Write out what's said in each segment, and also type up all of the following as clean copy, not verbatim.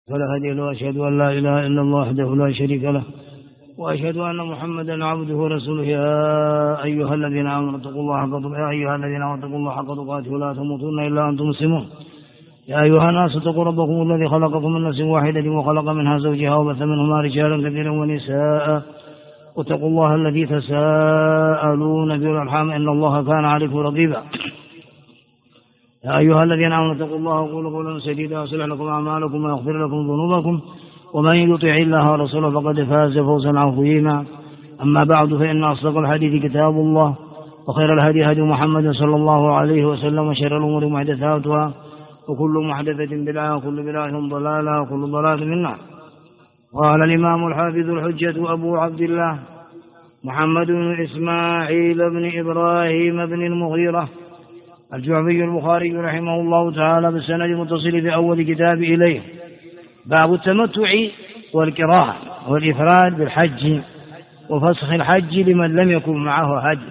فلا هادي له، وأشهد أن لا إله إلا الله وحده لا شريك له، وأشهد أن محمدا عبده ورسوله. يا أيها الذين آمنوا اتقوا الله حق تقاته ولا تموتن إلا وأنتم مسلمون. يا أيها الناس اتقوا ربكم الذي خلقكم من نفس واحدة وخلق منها زوجها وبث منهما رجالا كثيرا ونساء، واتقوا الله الذي تساءلون به والأرحام إن الله كان عليكم رقيبا. يا أيها الذين آمنوا اتقوا الله وقولوا قولا سديدا يصلح لكم أعمالكم ويغفر لكم ذنوبكم، ومن يطع الله ورسوله فقد فاز فوزا عظيما. أما بعد، فإن أصدق الحديث كتاب الله، وخير الهدي هدي محمد صلى الله عليه وسلم، وشر الأمور محدثاتها، وكل محدثة بدعة، وكل بدعة ضلالة، وكل ضلالة في النار. قال الإمام الحافظ الحجة أبو عبد الله محمد بن إسماعيل بن إبراهيم بن المغيرة الجعفي البخاري رحمه الله تعالى بالسند المتصل في أول كتاب إليه: باب التمتع والكراهة والإفراد بالحج وفسخ الحج لمن لم يكن معه هدي.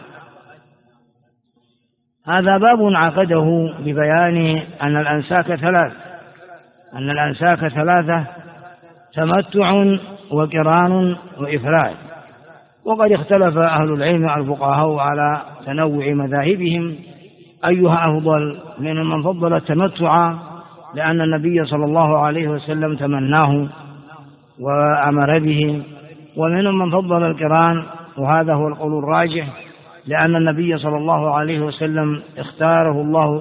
هذا باب عقده ببيان أن الأنساك ثلاثة: تمتع وقران وإفراد. وقد اختلف أهل العلم الفقهاء على تنوع مذاهبهم أيها أفضل، من فضل التمتع لأن النبي صلى الله عليه وسلم تمناه وأمر به، ومنهم من فضل القران، وهذا هو القول الراجح، لأن النبي صلى الله عليه وسلم اختار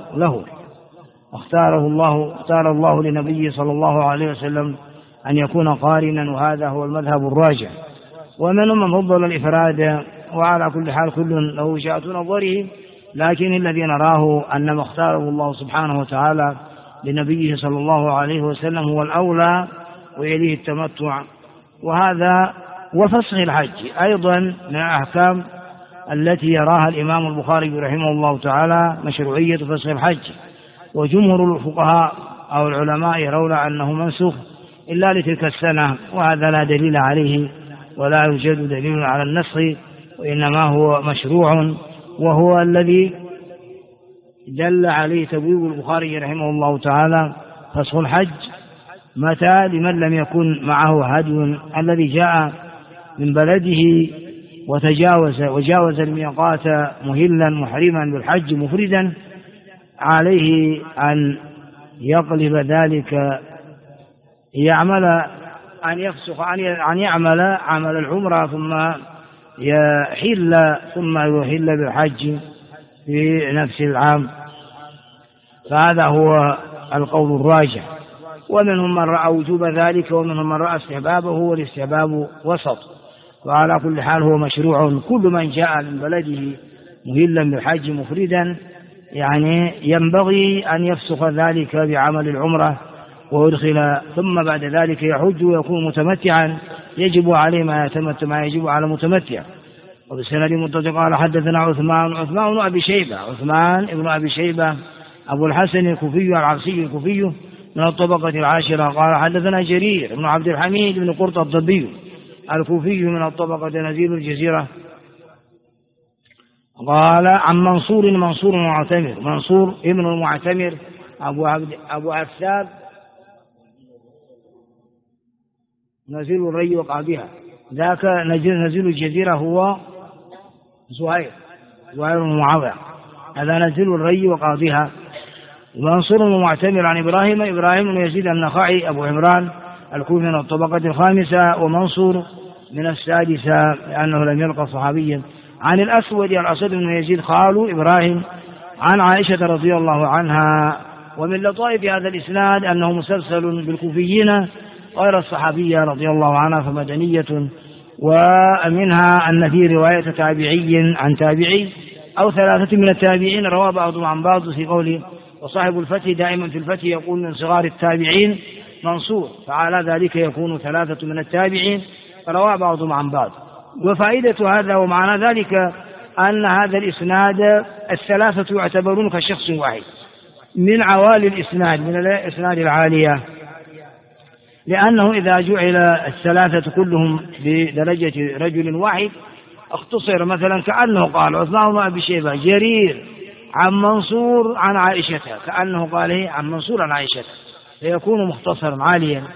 الله لنبيه صلى الله عليه وسلم أن يكون قارنا، وهذا هو المذهب الراجح. ومنهم من فضل الإفراد، وعلى كل حال كل له وجهة نظره، لكن الذي نراه أن ما اختاره الله سبحانه وتعالى لنبيه صلى الله عليه وسلم هو الأولى، ويليه التمتع. وهذا وفسخ الحج أيضا من الأحكام التي يراها الإمام البخاري رحمه الله تعالى مشروعية فسخ الحج. وجمهور الفقهاء أو العلماء يرون أنه منسوخ إلا لتلك السنة، وهذا لا دليل عليه ولا يوجد دليل على النسخ، وإنما هو مشروع، وهو الذي دل عليه تبويب البخاري رحمه الله تعالى: فسخ الحج متى لمن لم يكن معه هدي، الذي جاء من بلده وجاوز الميقات مهلا محرما بالحج مفردا، عليه أن يقلب ذلك، أن يعمل عمل العمرة ثم يحل بالحج في نفس العام. فهذا هو القول الراجح. ومنهم من رأى وجوب ذلك، ومنهم من رأى استحبابه، والاستحباب وسط. وعلى كل حال هو مشروع. كل من جاء من بلده مهلا بالحج مفردا يعني ينبغي أن يفسخ ذلك بعمل العمرة ويدخل، ثم بعد ذلك يحج ويكون متمتعا، يجب عليه ما يجب على المتمتع. وبالسند المتصل قال: حدثنا عثمان بن أبي شيبة أبو الحسن الكوفي العبسي الكوفي من الطبقة العاشرة قال: حدثنا جرير بن عبد الحميد بن قرط الضبي الكوفي من الطبقة نزيل الجزيرة قال: عن منصور ابن المعتمر أبو عثاب نزيل الري وقابها، ذاك نزيل الجزيرة هو زهير بن معاوية، هذا نزيل الري وقابها. منصور المعتمر عن إبراهيم بن يزيد النخعي أبو عمران الكوفي من الطبقة الخامسة، ومنصور من السادسة لأنه لم يلقى صحابيا. عن الأسود بن يزيد خال إبراهيم عن عائشة رضي الله عنها. ومن لطائف هذا الإسناد أنه مسلسل بالكوفيين غير الصحابية رضي الله عنها فمدنية. ومنها أن في رواية تابعي عن تابعي أو ثلاثة من التابعين روى بعضهم عن بعض في قوله: وصاحب الفتح دائما في الفتح يقول من صغار التابعين منصور، فعلى ذلك يكون ثلاثة من التابعين روى بعضهم عن بعض. وفائدة هذا ومعنى ذلك أن هذا الإسناد الثلاثة يعتبرون كشخص واحد من عوالي الإسناد، من الإسناد العالية، لأنه إذا جعل الثلاثة كلهم بدرجة رجل واحد اختصر، مثلا كأنه قال عثمان بن أبي شيبة جرير عن منصور عن عائشة، كأنه قال عن منصور عن عائشة، فيكون مختصرا عاليا.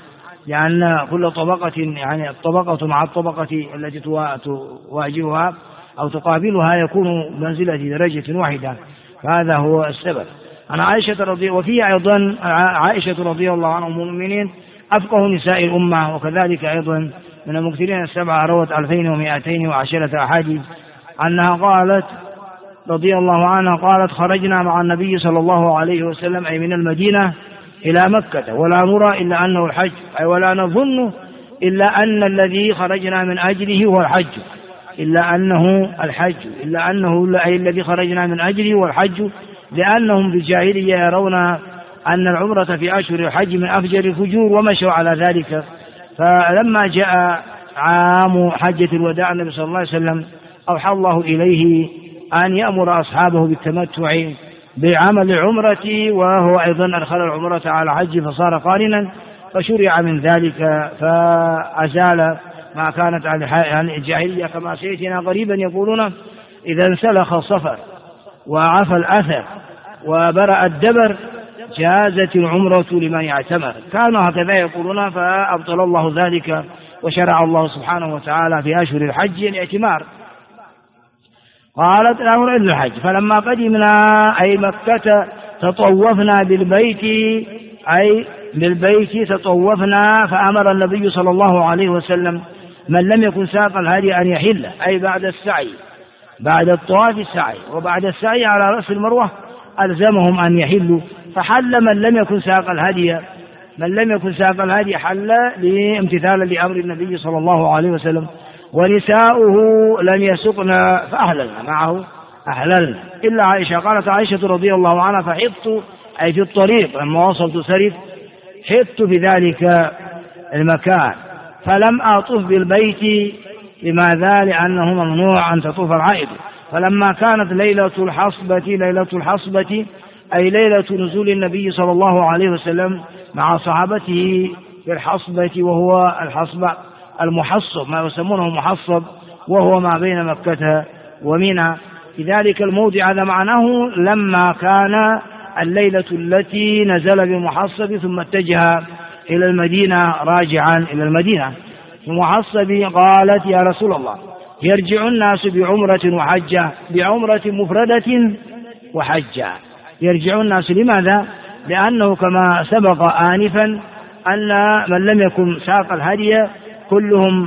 لأن كل طبقة يعني الطبقة مع الطبقة التي تواجهها أو تقابلها يكون منزلة درجة واحدة، فهذا هو السبب. أنا وفيه أيضا عائشة رضي الله عنها أم المؤمنين أفقه نساء الأمة، وكذلك أيضا من المكثرين السبعة روت 2210 أحاديث أنها قالت رضي الله عنها قالت: خرجنا مع النبي صلى الله عليه وسلم أي من المدينة إلى مكة ولا نرى إلا أنه الحج، أي ولا نظن إلا أن الذي خرجنا من أجله هو الحج، إلا أنه الحج، إلا أنه أي الذي خرجنا من أجله هو الحج، لأنهم في الجاهلية يرون أن العمرة في أشهر الحج من أفجر الفجور ومشوا على ذلك. فلما جاء عام حجة الوداع النبي صلى الله عليه وسلم أوحى الله إليه أن يأمر أصحابه بالتمتع بعمل العمرة، وهو أيضا أدخل العمرة على حج فصار قارنا، فشرع من ذلك فأزال ما كانت على الجاهلية، كما سيأتينا قريبا يقولون: إذا انسلخ الصفر وعفى الأثر وبرأ الدبر جازت العمرة لمن يعتمر. كانوا هكذا يقولون، فأبطل الله ذلك وشرع الله سبحانه وتعالى في أشهر الحج الاعتمار. قالت: لا نريد الحج. فلما قدمنا أي مكة تطوفنا بالبيت، أي بالبيت تطوفنا، فأمر النبي صلى الله عليه وسلم من لم يكن ساق الهدي أن يحل، أي بعد السعي، بعد الطواف السعي، وبعد السعي على رأس المروة ألزمهم أن يحلوا، فحل من لم يكن ساق الهدي، من لم يكن ساق الهدي حل لامتثالا لأمر النبي صلى الله عليه وسلم. ونساؤه لم يسقن فأهللنا معه، أهللنا إلا عائشة. قالت عائشة رضي الله عنها: فحطت أي في الطريق لما وصلت سرف حطت في ذلك المكان فلم أطف بالبيت. لماذا؟ لأنه ممنوع أن تطوف العائد. فلما كانت ليلة الحصبة أي ليلة نزول النبي صلى الله عليه وسلم مع صحابته في الحصبة، وهو الحصبة المحصب، ما يسمونه محصب، وهو ما بين مكة ومنى، في ذلك الموضع. هذا معناه لما كان الليلة التي نزل بمحصب ثم اتجه إلى المدينة راجعا إلى المدينة. في محصب قالت: يا رسول الله، يرجع الناس بعمرة وحجة، بعمرة مفردة وحجة. يرجع الناس لماذا؟ لأنه كما سبق آنفا أن من لم يكن ساق الهدي كلهم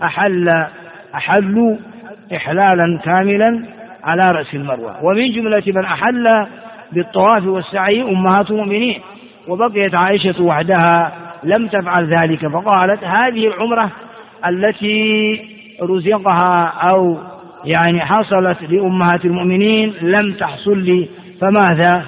أحلوا إحلالا كاملا على رأس المروة، ومن جملة من أحل بالطواف والسعي أمهات المؤمنين، وبقيت عائشة وحدها لم تفعل ذلك. فقالت: هذه العمرة التي رزقها أو يعني حصلت لأمهات المؤمنين لم تحصل لي، فماذا؟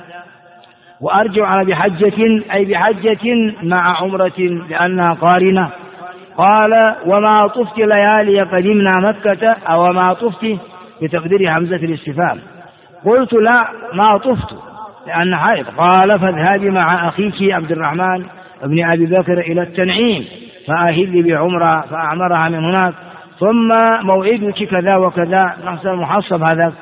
وأرجع بحجة أي بحجة مع عمرة لأنها قارنة. قال: وما طفت ليالي قدمنا مكة، أو ما طفت بتقدير همزة الاستفهام. قلت: لا، ما طفت لأن حائض. قال: فاذهبي مع أخيك عبد الرحمن ابن أبي بكر إلى التنعيم فأهل بعمرة، فأعمرها من هناك، ثم موعدك كذا وكذا، نفس المحصب هذا.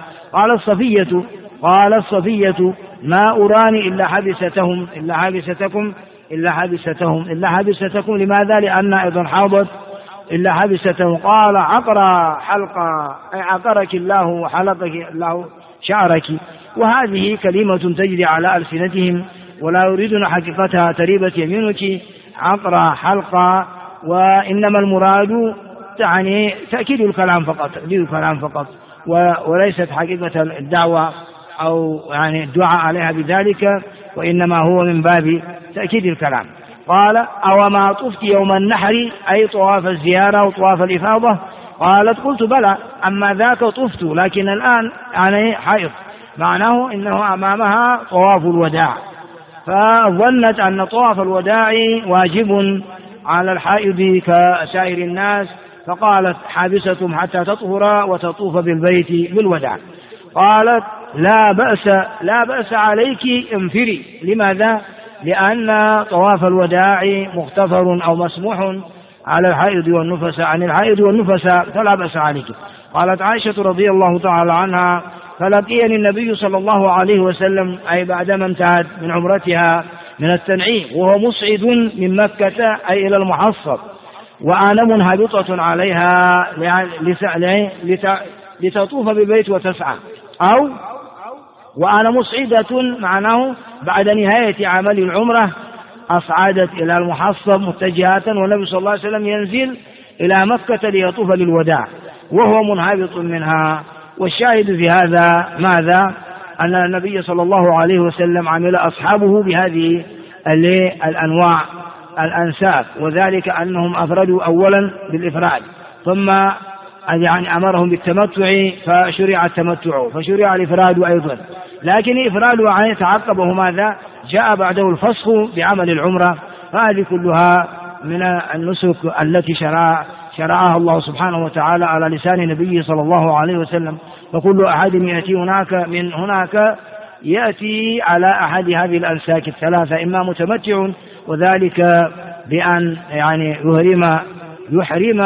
قال الصفية: ما أراني إلا حبستهم، إلا حبستكم، إلا حبستهم، إلا حبستكم. لماذا؟ لأن أيضا حاضت. إلا حبستهم. قال: عقر حلقة، أي عقرك الله وحلقك الله شعرك. وهذه كلمة تجري على ألسنتهم ولا يريدون حقيقتها، تريبة يمينك، عقر حلقة. وإنما المراد يعني تأكيد الكلام فقط، تأكيد الكلام فقط، وليست حقيقة الدعوة أو يعني الدعاء عليها بذلك، وإنما هو من باب تأكيد الكلام. قال: أو ما طفت يوم النحر، أي طواف الزيارة وطواف الإفاضة. قالت: قلت: بلى، أما ذاك طفت، لكن الآن يعني حائض، معناه إنه أمامها طواف الوداع، فظنت أن طواف الوداع واجب على الحائض كسائر الناس، فقالت: حابستم حتى تطهر وتطوف بالبيت بالوداع. قالت: لا بأس عليك، انفري. لماذا؟ لأن طواف الوداع مغتفر أو مسموح على الحائض والنفس، عن الحائض والنفس فلا بأس عليك. قالت عائشة رضي الله تعالى عنها: فلقيني النبي صلى الله عليه وسلم، أي بعدما انتهت من عمرتها، من التنعيم، وهو مصعد من مكة أي إلى المحصب، وأنا منهبطة عليها لتطوف بالبيت وتسعى، أو وأنا مصعدة معناه بعد نهاية عمل العمرة أصعدت إلى المحصب متجهة، والنبي صلى الله عليه وسلم ينزل إلى مكة ليطوف للوداع وهو منهبط منها. والشاهد في هذا ماذا؟ أن النبي صلى الله عليه وسلم عمل أصحابه بهذه الأنواع الأنساك، وذلك أنهم أفردوا أولا بالإفراد، ثم يعني أمرهم بالتمتع فشرع التمتع، فشرع الإفراد أيضا، لكن الإفراد يتعقبه ماذا؟ جاء بعده الفسخ بعمل العمرة. فهذه كلها من النسك التي شرعها الله سبحانه وتعالى على لسان نبيه صلى الله عليه وسلم. فكل أحد يأتي من هناك يأتي على أحد هذه الأنساك الثلاثة، إما متمتع وذلك بأن يعني يحرم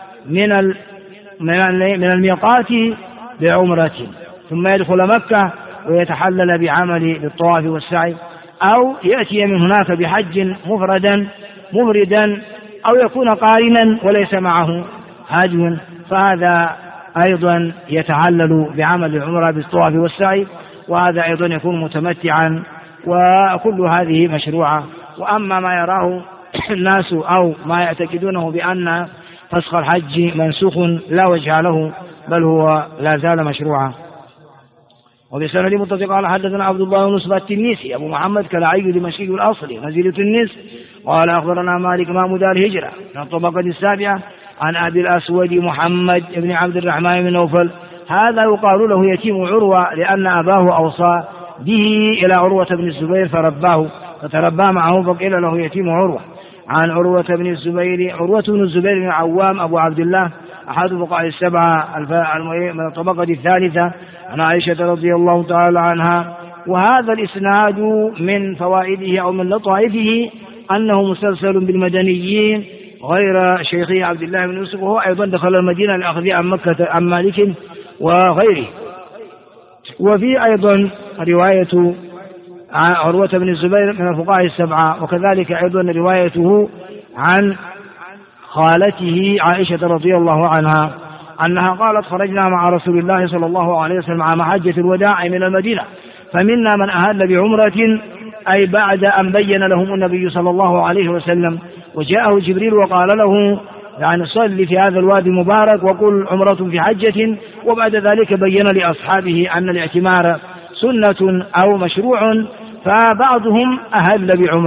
من الميقات بعمرة، ثم يدخل مكة ويتحلل بعمل بالطواف والسعي، أو يأتي من هناك بحج مفردا، أو يكون قارنا وليس معه هدي، فهذا أيضا يتحلل بعمل العمرة بالطواف والسعي، وهذا أيضا يكون متمتعا، وكل هذه مشروعة. وأما ما يراه الناس أو ما يعتقدونه بأن فسخ الحج منسوخ لا وجه له، بل هو لا زال مشروعا. وبسند متفق قال حدثنا عبد الله بن نصبة التنيسي أبو محمد كلاعي دمشقي الأصلي نزيل تنس قال أخبرنا مالك إمام دار الهجرة من الطبقة السابعة عن أبي الأسود محمد بن عبد الرحمن بن نوفل، هذا يقال له يتيم عروة لأن أباه أوصى به إلى عروة بن الزبير فرباه، فتربى معه فقيل له يتيم عروة. عن عروة بن الزبير بن عوام أبو عبد الله أحد فقهاء السبعة من الطبقة الثالثة عن عائشة رضي الله تعالى عنها. وهذا الإسناد من فوائده أو من لطائفه أنه مسلسل بالمدنيين غير شيخي عبد الله بن يوسف، وهو أيضا دخل المدينة لأخذ عن مكة عن مالك وغيره. وفي أيضا رواية عروة بن الزبير من الفقهاء السبعة، وكذلك أيضا روايته عن خالته عائشة رضي الله عنها أنها قالت خرجنا مع رسول الله صلى الله عليه وسلم عام حجة الوداع من المدينة، فمنا من أهل بعمرة أي بعد أن بين لهم النبي صلى الله عليه وسلم، وجاءه جبريل وقال له يعني صل في هذا الوادي المبارك وقل عمرة في حجة، وبعد ذلك بين لأصحابه أن الاعتمار سنة أو مشروع، فبعضهم أهل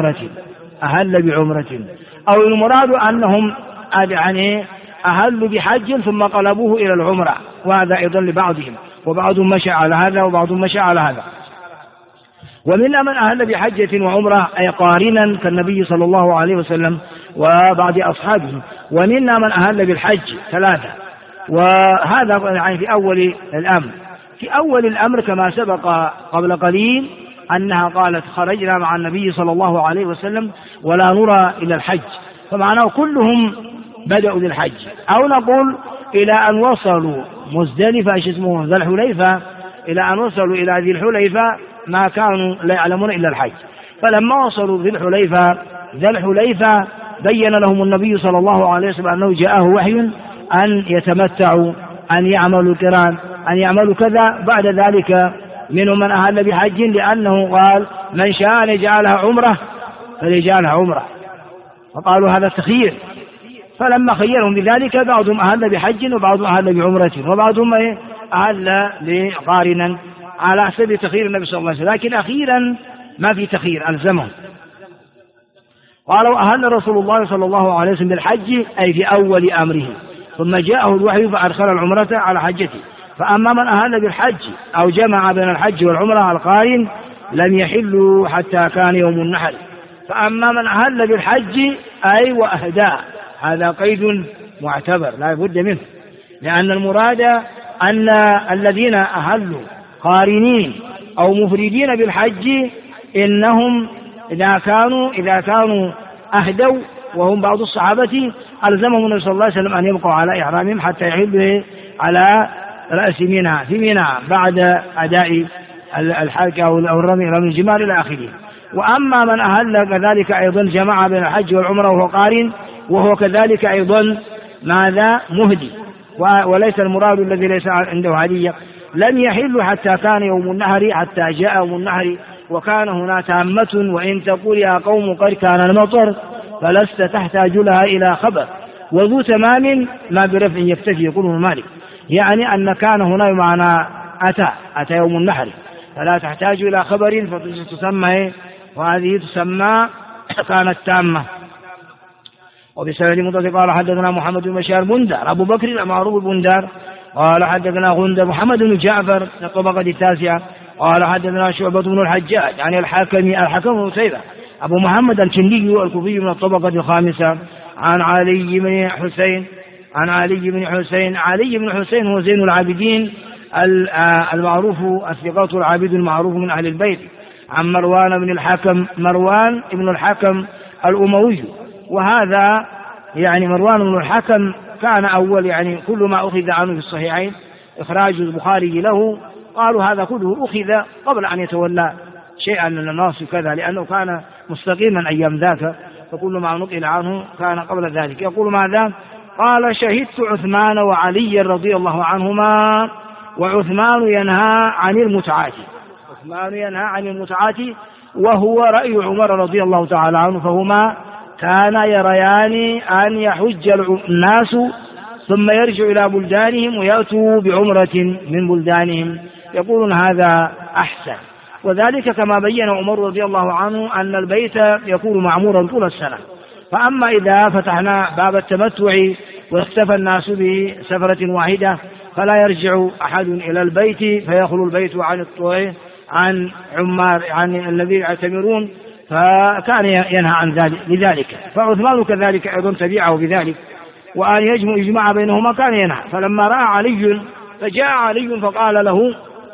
بعمرة أو المراد أنهم يعني أهلوا بحج ثم قلبوه إلى العمرة، وهذا أيضا لبعضهم، وبعضهم مشى على هذا وبعضهم مشى على هذا. ومن من أهل بحجة وعمرة أي قارنا كالنبي صلى الله عليه وسلم وبعض أصحابه، ومنا من أهل بالحج ثلاثة. وهذا يعني في أول الأمر كما سبق قبل قليل أنها قالت خرجنا مع النبي صلى الله عليه وسلم ولا نرى إلى الحج، فمعناه كلهم بدأوا بالحج، أو نقول إلى أن وصلوا مزدلفة ذي الحليفة، إلى أن وصلوا إلى ذي الحليفة ما كانوا لا يعلمون إلا الحج، فلما وصلوا ذي الحليفة بين لهم النبي صلى الله عليه وسلم أنه جاءه وحي أن يتمتعوا، أن يعملوا القران، أن يعملوا كذا. بعد ذلك منهم من أهل بحج، لأنه قال من شاء أن يجعلها عمرة فليجعلها عمرة، فقالوا هذا تخيير، فلما خيرهم بذلك بعضهم أهل بحج وبعضهم أهل بعمرة وبعضهم أهل بقارنا على حسب تخيير النبي صلى الله عليه وسلم، لكن أخيرا ما في تخيير ألزمهم. قالوا أهل رسول الله صلى الله عليه وسلم بالحج أي في أول أمره، ثم جاءه الوحي فأدخل العمرة على حجته. فأما من أهل بالحج أو جمع بين الحج والعمرة القارن لم يحلوا حتى كان يوم النحر. فأما من أهل بالحج أي وأهدى، هذا قيد معتبر لا بد منه، لأن المراد أن الذين أهلوا قارنين أو مفردين بالحج إنهم إذا كانوا أهدوا وهم بعض الصحابة ألزمهم النبي صلى الله عليه وسلم أن يبقوا على إحرامهم حتى يحلوا على رأس منى في منى بعد أداء الحج أو الرمي الجمار إلى آخره. وأما من أهل كذلك أيضا جمع بين الحج والعمرة وهو قارن، وهو كذلك أيضا ماذا مهدي، وليس المراد الذي ليس عنده هدية، لم يحل حتى كان يوم النحر، حتى جاء يوم النحر وكان هنا تامة. وإن تقول يا قوم قد كان المطر فلست تحتاج لها إلى خبر، وذو تمام ما برفع يكتفي، يقوله مالك، يعني أن كان هنا بمعنى أتى يوم النحر، فلا تحتاج إلى خبر فتسمى، وهذه تسمى كانت تامة. وبسند متصل قال حدثنا محمد بن بشار بندار أبو بكر المعروف بندار قال حدثنا غندر محمد بن جعفر الطبقة التاسعة قال حدثنا شعبة بن الحجاج عن الحكم بن عتيبة أبو محمد الكندي الكوفي من الطبقة الخامسة عن علي بن حسين. علي بن حسين هو زين العابدين المعروف الثقات العابد المعروف من أهل البيت، عن مروان بن الحكم الأموي. وهذا يعني مروان بن الحكم كان أول يعني كل ما أخذ عنه في الصحيحين إخراج البخاري له، قالوا هذا كله أخذ قبل أن يتولى شيئا من الناس كذا، لأنه كان مستقيما أيام ذاك، فكل ما نقل عنه كان قبل ذلك. يقول ماذا؟ قال شهدت عثمان وعلي رضي الله عنهما، وعثمان ينهى عن المتعات وهو رأي عمر رضي الله تعالى عنه، فهما كان يريان أن يحج الناس ثم يرجع إلى بلدانهم ويأتوا بعمرة من بلدانهم، يقولون هذا أحسن. وذلك كما بين عمر رضي الله عنه أن البيت يكون معمورا طول السنة، فأما إذا فتحنا باب التمتع واختفى الناس بسفرة واحدة فلا يرجع أحد إلى البيت، فيخلو البيت عن عمار عن الذين يعتمرون، فكان ينهى عن ذلك لذلك. فعثمان كذلك أيضا تبعه بذلك، وأن يجمع بينهما كان ينهى. فلما رأى علي فجاء علي فقال له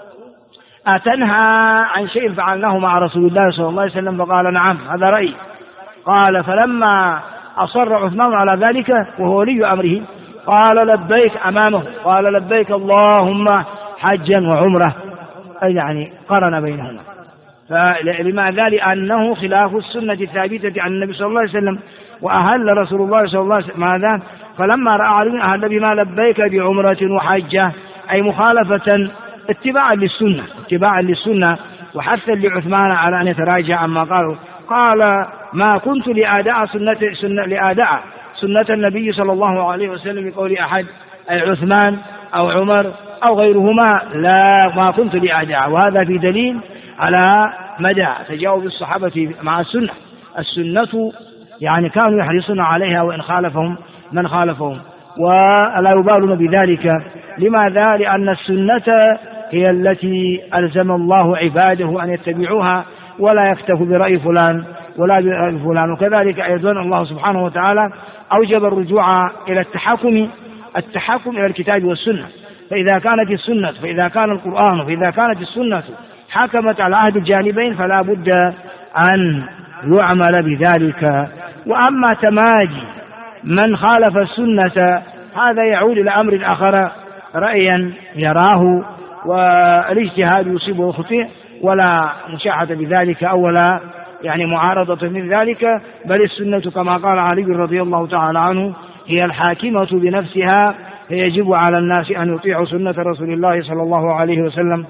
أتنهى عن شيء فعلناه مع رسول الله صلى الله عليه وسلم؟ فقال نعم هذا رأيي. قال فلما أصر عثمان على ذلك وهو ولي أمره قال لبيك أمامه، قال لبيك اللهم حجا وعمرة، أي يعني قرن بينهما. فلماذا؟ لأنه خلاف السنة الثابتة عن النبي صلى الله عليه وسلم، وأهل رسول الله صلى الله عليه وسلم ماذا؟ فلما رأى علي أهل بما لبيك بعمرة وحجة، أي مخالفة اتباعا للسنة وحثا لعثمان على أن يتراجع عما قالوا. قال ما كنت لأدع سنة النبي صلى الله عليه وسلم بقول أحد، أي عثمان أو عمر أو غيرهما، لا ما كنت لأدع. وهذا في دليل على مدى تجاوب الصحابة مع السنة يعني كانوا يحرصون عليها وإن خالفهم من خالفهم، ولا يبالون بذلك. لماذا؟ لأن السنة هي التي ألزم الله عباده أن يتبعوها، ولا يكتفوا برأي فلان ولا برأي فلان. وكذلك أيضا الله سبحانه وتعالى أوجب الرجوع إلى التحكم إلى الكتاب والسنة. فإذا كان القرآن وإذا كانت السنة حكمت على عهد الجانبين فلا بد أن يعمل بذلك. وأما تمادي من خالف السنة هذا يعود إلى أمر آخر، رأيا يراه والاجتهاد يصيب ويخطئ، ولا مشاحة بذلك أو ولا يعني معارضة من ذلك، بل السنة كما قال علي رضي الله تعالى عنه هي الحاكمة بنفسها، فيجب على الناس أن يطيعوا سنة رسول الله صلى الله عليه وسلم.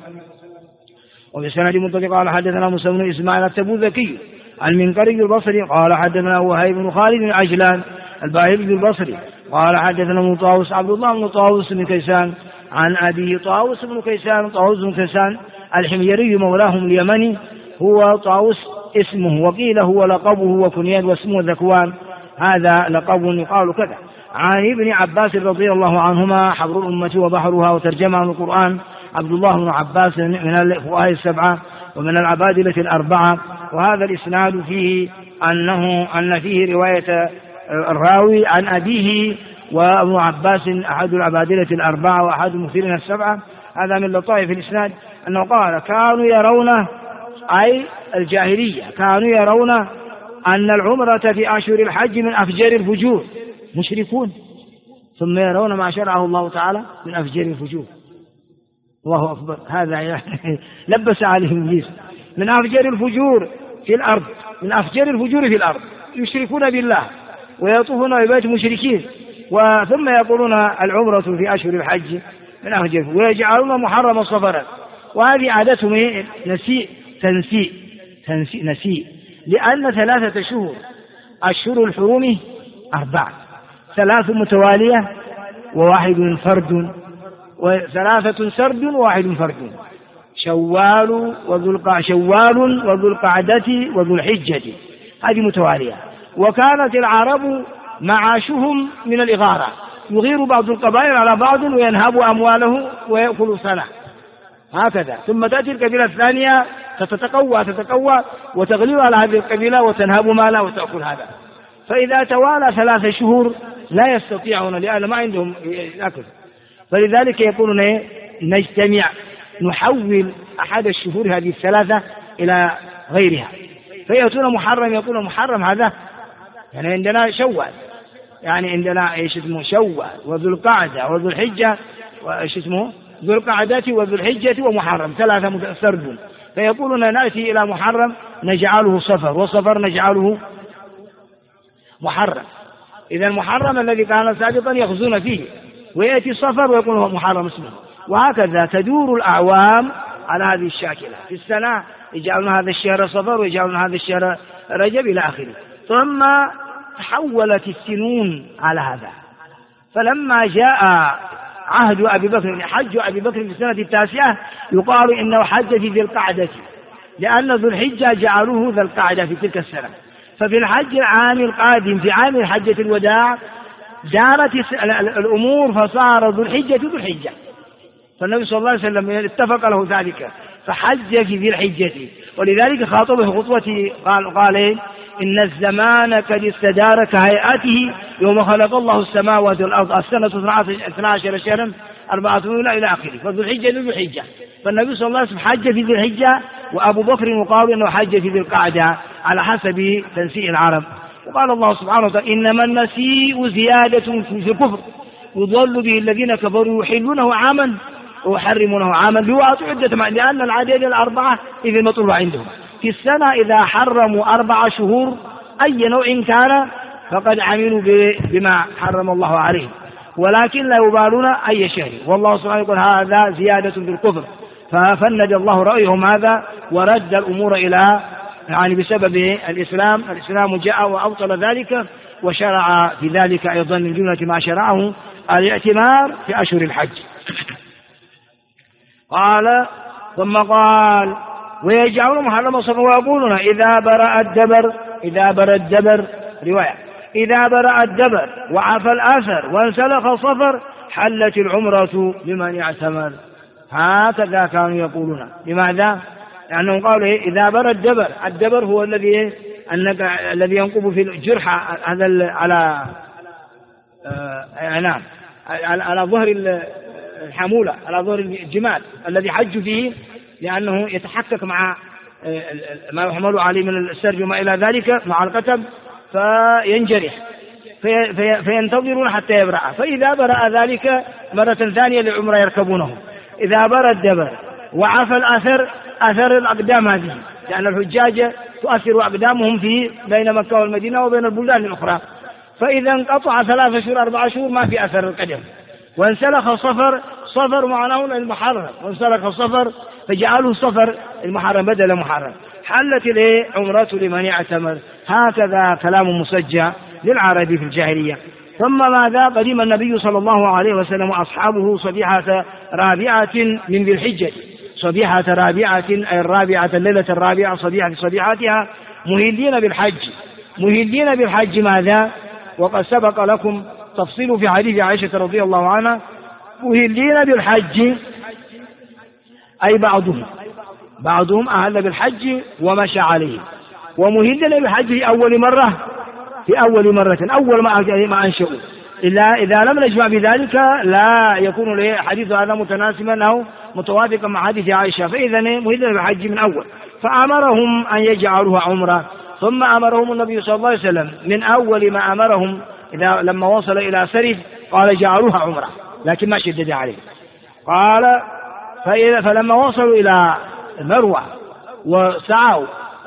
وبسند متصل قال حدثنا موسى بن إسماعيل التبوذكي المنقري البصري قال حدثنا وهيب بن خالد بن عجلان الباهلي البصري قال حدثنا مطاوس عبد الله بن طاووس بن كيسان عن أبيه طاووس بن كيسان الحميري مولاهم اليمني، هو طاووس اسمه، وقيل هو لقبه وكنيان واسمه ذكوان، هذا لقب يقال كذا. عن ابن عباس رضي الله عنهما حبر الأمة وبحرها وترجمه القرآن عبد الله بن عباس من الفقهاء السبعة ومن العبادلة الأربعة. وهذا الإسناد فيه أن فيه رواية الراوي عن أبيه، وابن عباس أحد العبادلة الأربعة وأحد المكثرين السبعة. هذا من لطائف الإسناد أنه قال كانوا يرون، أي الجاهلية كانوا يرون أن العمرة في أشهر الحج من أفجر الفجور، مشركون، ثم يرون ما شرعه الله تعالى من أفجر الفجور. الله أكبر، هذا يعني لبس عليهم إبليس من أفجر الفجور، في الأرض من أفجر الفجور في الأرض، يشركون بالله ويطوفون ببيت مشركين، ثم يقولون العمرة في أشهر الحج من أفجر، ويجعلون محرم صفرا. وهذه عادتهم نسيء، لأن 3 شهور أشهر الحرم 4، 3 متوالية وواحد فرد، و3 سرد وواحد فرد، شوال وذو القعدة وذو الحجة، هذه متوالية. وكانت العرب معاشهم من الإغارة، يغير بعض القبائل على بعض وينهب أمواله ويأكل سنة هكذا، ثم تأتي القبيلة الثانية تتقوى وتغلب على هذه القبيلة وتنهب مالها وتأكل هذا. فإذا توالى 3 شهور لا يستطيعون، لأن ما عندهم أكل، فلذلك يقولون نجتمع نحول أحد الشهور هذه 3 إلى غيرها، فيأتون محرم، يقولون محرم هذا يعني عندنا شوال، يعني عندنا ايش اسمه شوال وذو القعدة وذو الحجة وايش اسمه ذو القعدة وذو الحجة ومحرم، 3 سرد. فيقولون نأتي إلى محرم نجعله صفر، وصفر نجعله محرم. إذا المحرم الذي كان سابقا يخزون فيه، ويأتي صفر ويقول هو محرم اسمه، وهكذا تدور الأعوام على هذه الشاكلة. في السنة يجعلون هذا الشهر صفر ويجعلون هذا الشهر رجب إلى آخره. ثم تحولت السنون على هذا، فلما جاء عهد أبي بكر، حج أبي بكر في السنة 9، يقال إنه حج في ذي القعدة، لأن ذو الحجة جعلوه ذي القعدة في تلك السنة. ففي الحج العام القادم في عام حجة الوداع دارت الأمور، فصار ذو الحجة ذو الحجة، فالنبي صلى الله عليه وسلم اتفق له ذلك فحج في ذي الحجة. ولذلك خاطبه خطوته قال إن الزمان قد استدار كهيئته يوم خلق الله السماوات والأرض، السنة 12 شهرا 4 إلى آخره، فذو الحجة ذو الحجة. فالنبي صلى الله عليه وسلم حج في ذي الحجة، وأبو بكر يقال إنه حج في ذي القعدة على حسب تنسيق العرب. وقال الله سبحانه وتعالى إنما النسيء زيادة في الكفر يضل به الذين كفروا يحلونه عاما ويحرمونه عاما ليواطئوا عدة، لأن العدد 4 إذا المطلوب عندهم في السنة. إذا حرموا 4 شهور أي نوع كان فقد عملوا بما حرم الله عليهم، ولكن لا يبالون أي شهر. والله سبحانه يقول هذا زيادة في الكفر، ففند الله رأيهم هذا ورد الأمور إلى يعني بسبب الإسلام جاء وأبطل ذلك، وشرع في ذلك أيضا من جملة ما شرعه الاعتمار في أشهر الحج. قال ثم قال ويجعلون محرم صفر ويقولون إذا برأ الدبر رواية إذا برأ الدبر وعفى الأثر وانسلخ صفر حلت العمرة لمن اعتمر. هكذا كانوا يقولون. لماذا؟ لأنهم قالوا إذا برأ الدبر هو الذي ينقب في الجرح هذا على ظهر الحمولة، على ظهر الجمال الذي حج فيه، لأنه يتحقق مع ما يحمل عليه من السرج وما إلى ذلك مع القتب فينجرح، فينتظرون حتى يبرأ. فإذا برأ ذلك مرة ثانية للعمرة يركبونه. إذا برأ الدبر وعفى أثر الأقدام هذه، لأن الحجاج تؤثر أقدامهم بين مكة والمدينة وبين البلدان الأخرى. فإذا انقطع 3 شهور 4 شهور ما في أثر القدم، وانسلخ صفر معناه المحرم، وانسلخ صفر فجعله صفر المحرم بدل محرم، حلت العمرة لمن اعتمر. هكذا كلام مسجع للعرب في الجاهلية. ثم ماذا؟ قدم النبي صلى الله عليه وسلم وأصحابه صبيحة رابعة من ذي الحجة، صبيحة رابعة أي الرابعة الليلة الرابعة صبيحتها مهلين بالحج. ماذا؟ وقد سبق لكم تفصيل في حديث عائشة رضي الله عنها. مهلين بالحج أي بعضهم أهل بالحج ومشى عليه، ومهلين بالحج في أول مرة أول ما أنشأوا، إذا لم نجمع بذلك لا يكون حديث هذا متناسبا أو متوافقا مع حديث عائشة. فإذا مهلين بالحج من أول، فأمرهم أن يجعلوها عمرة. ثم أمرهم النبي صلى الله عليه وسلم من أول ما أمرهم لما وصل إلى سرف قال جعلوها عمرة، لكن ما شدد عليه. قال فلما وصلوا إلى المروة وسعوا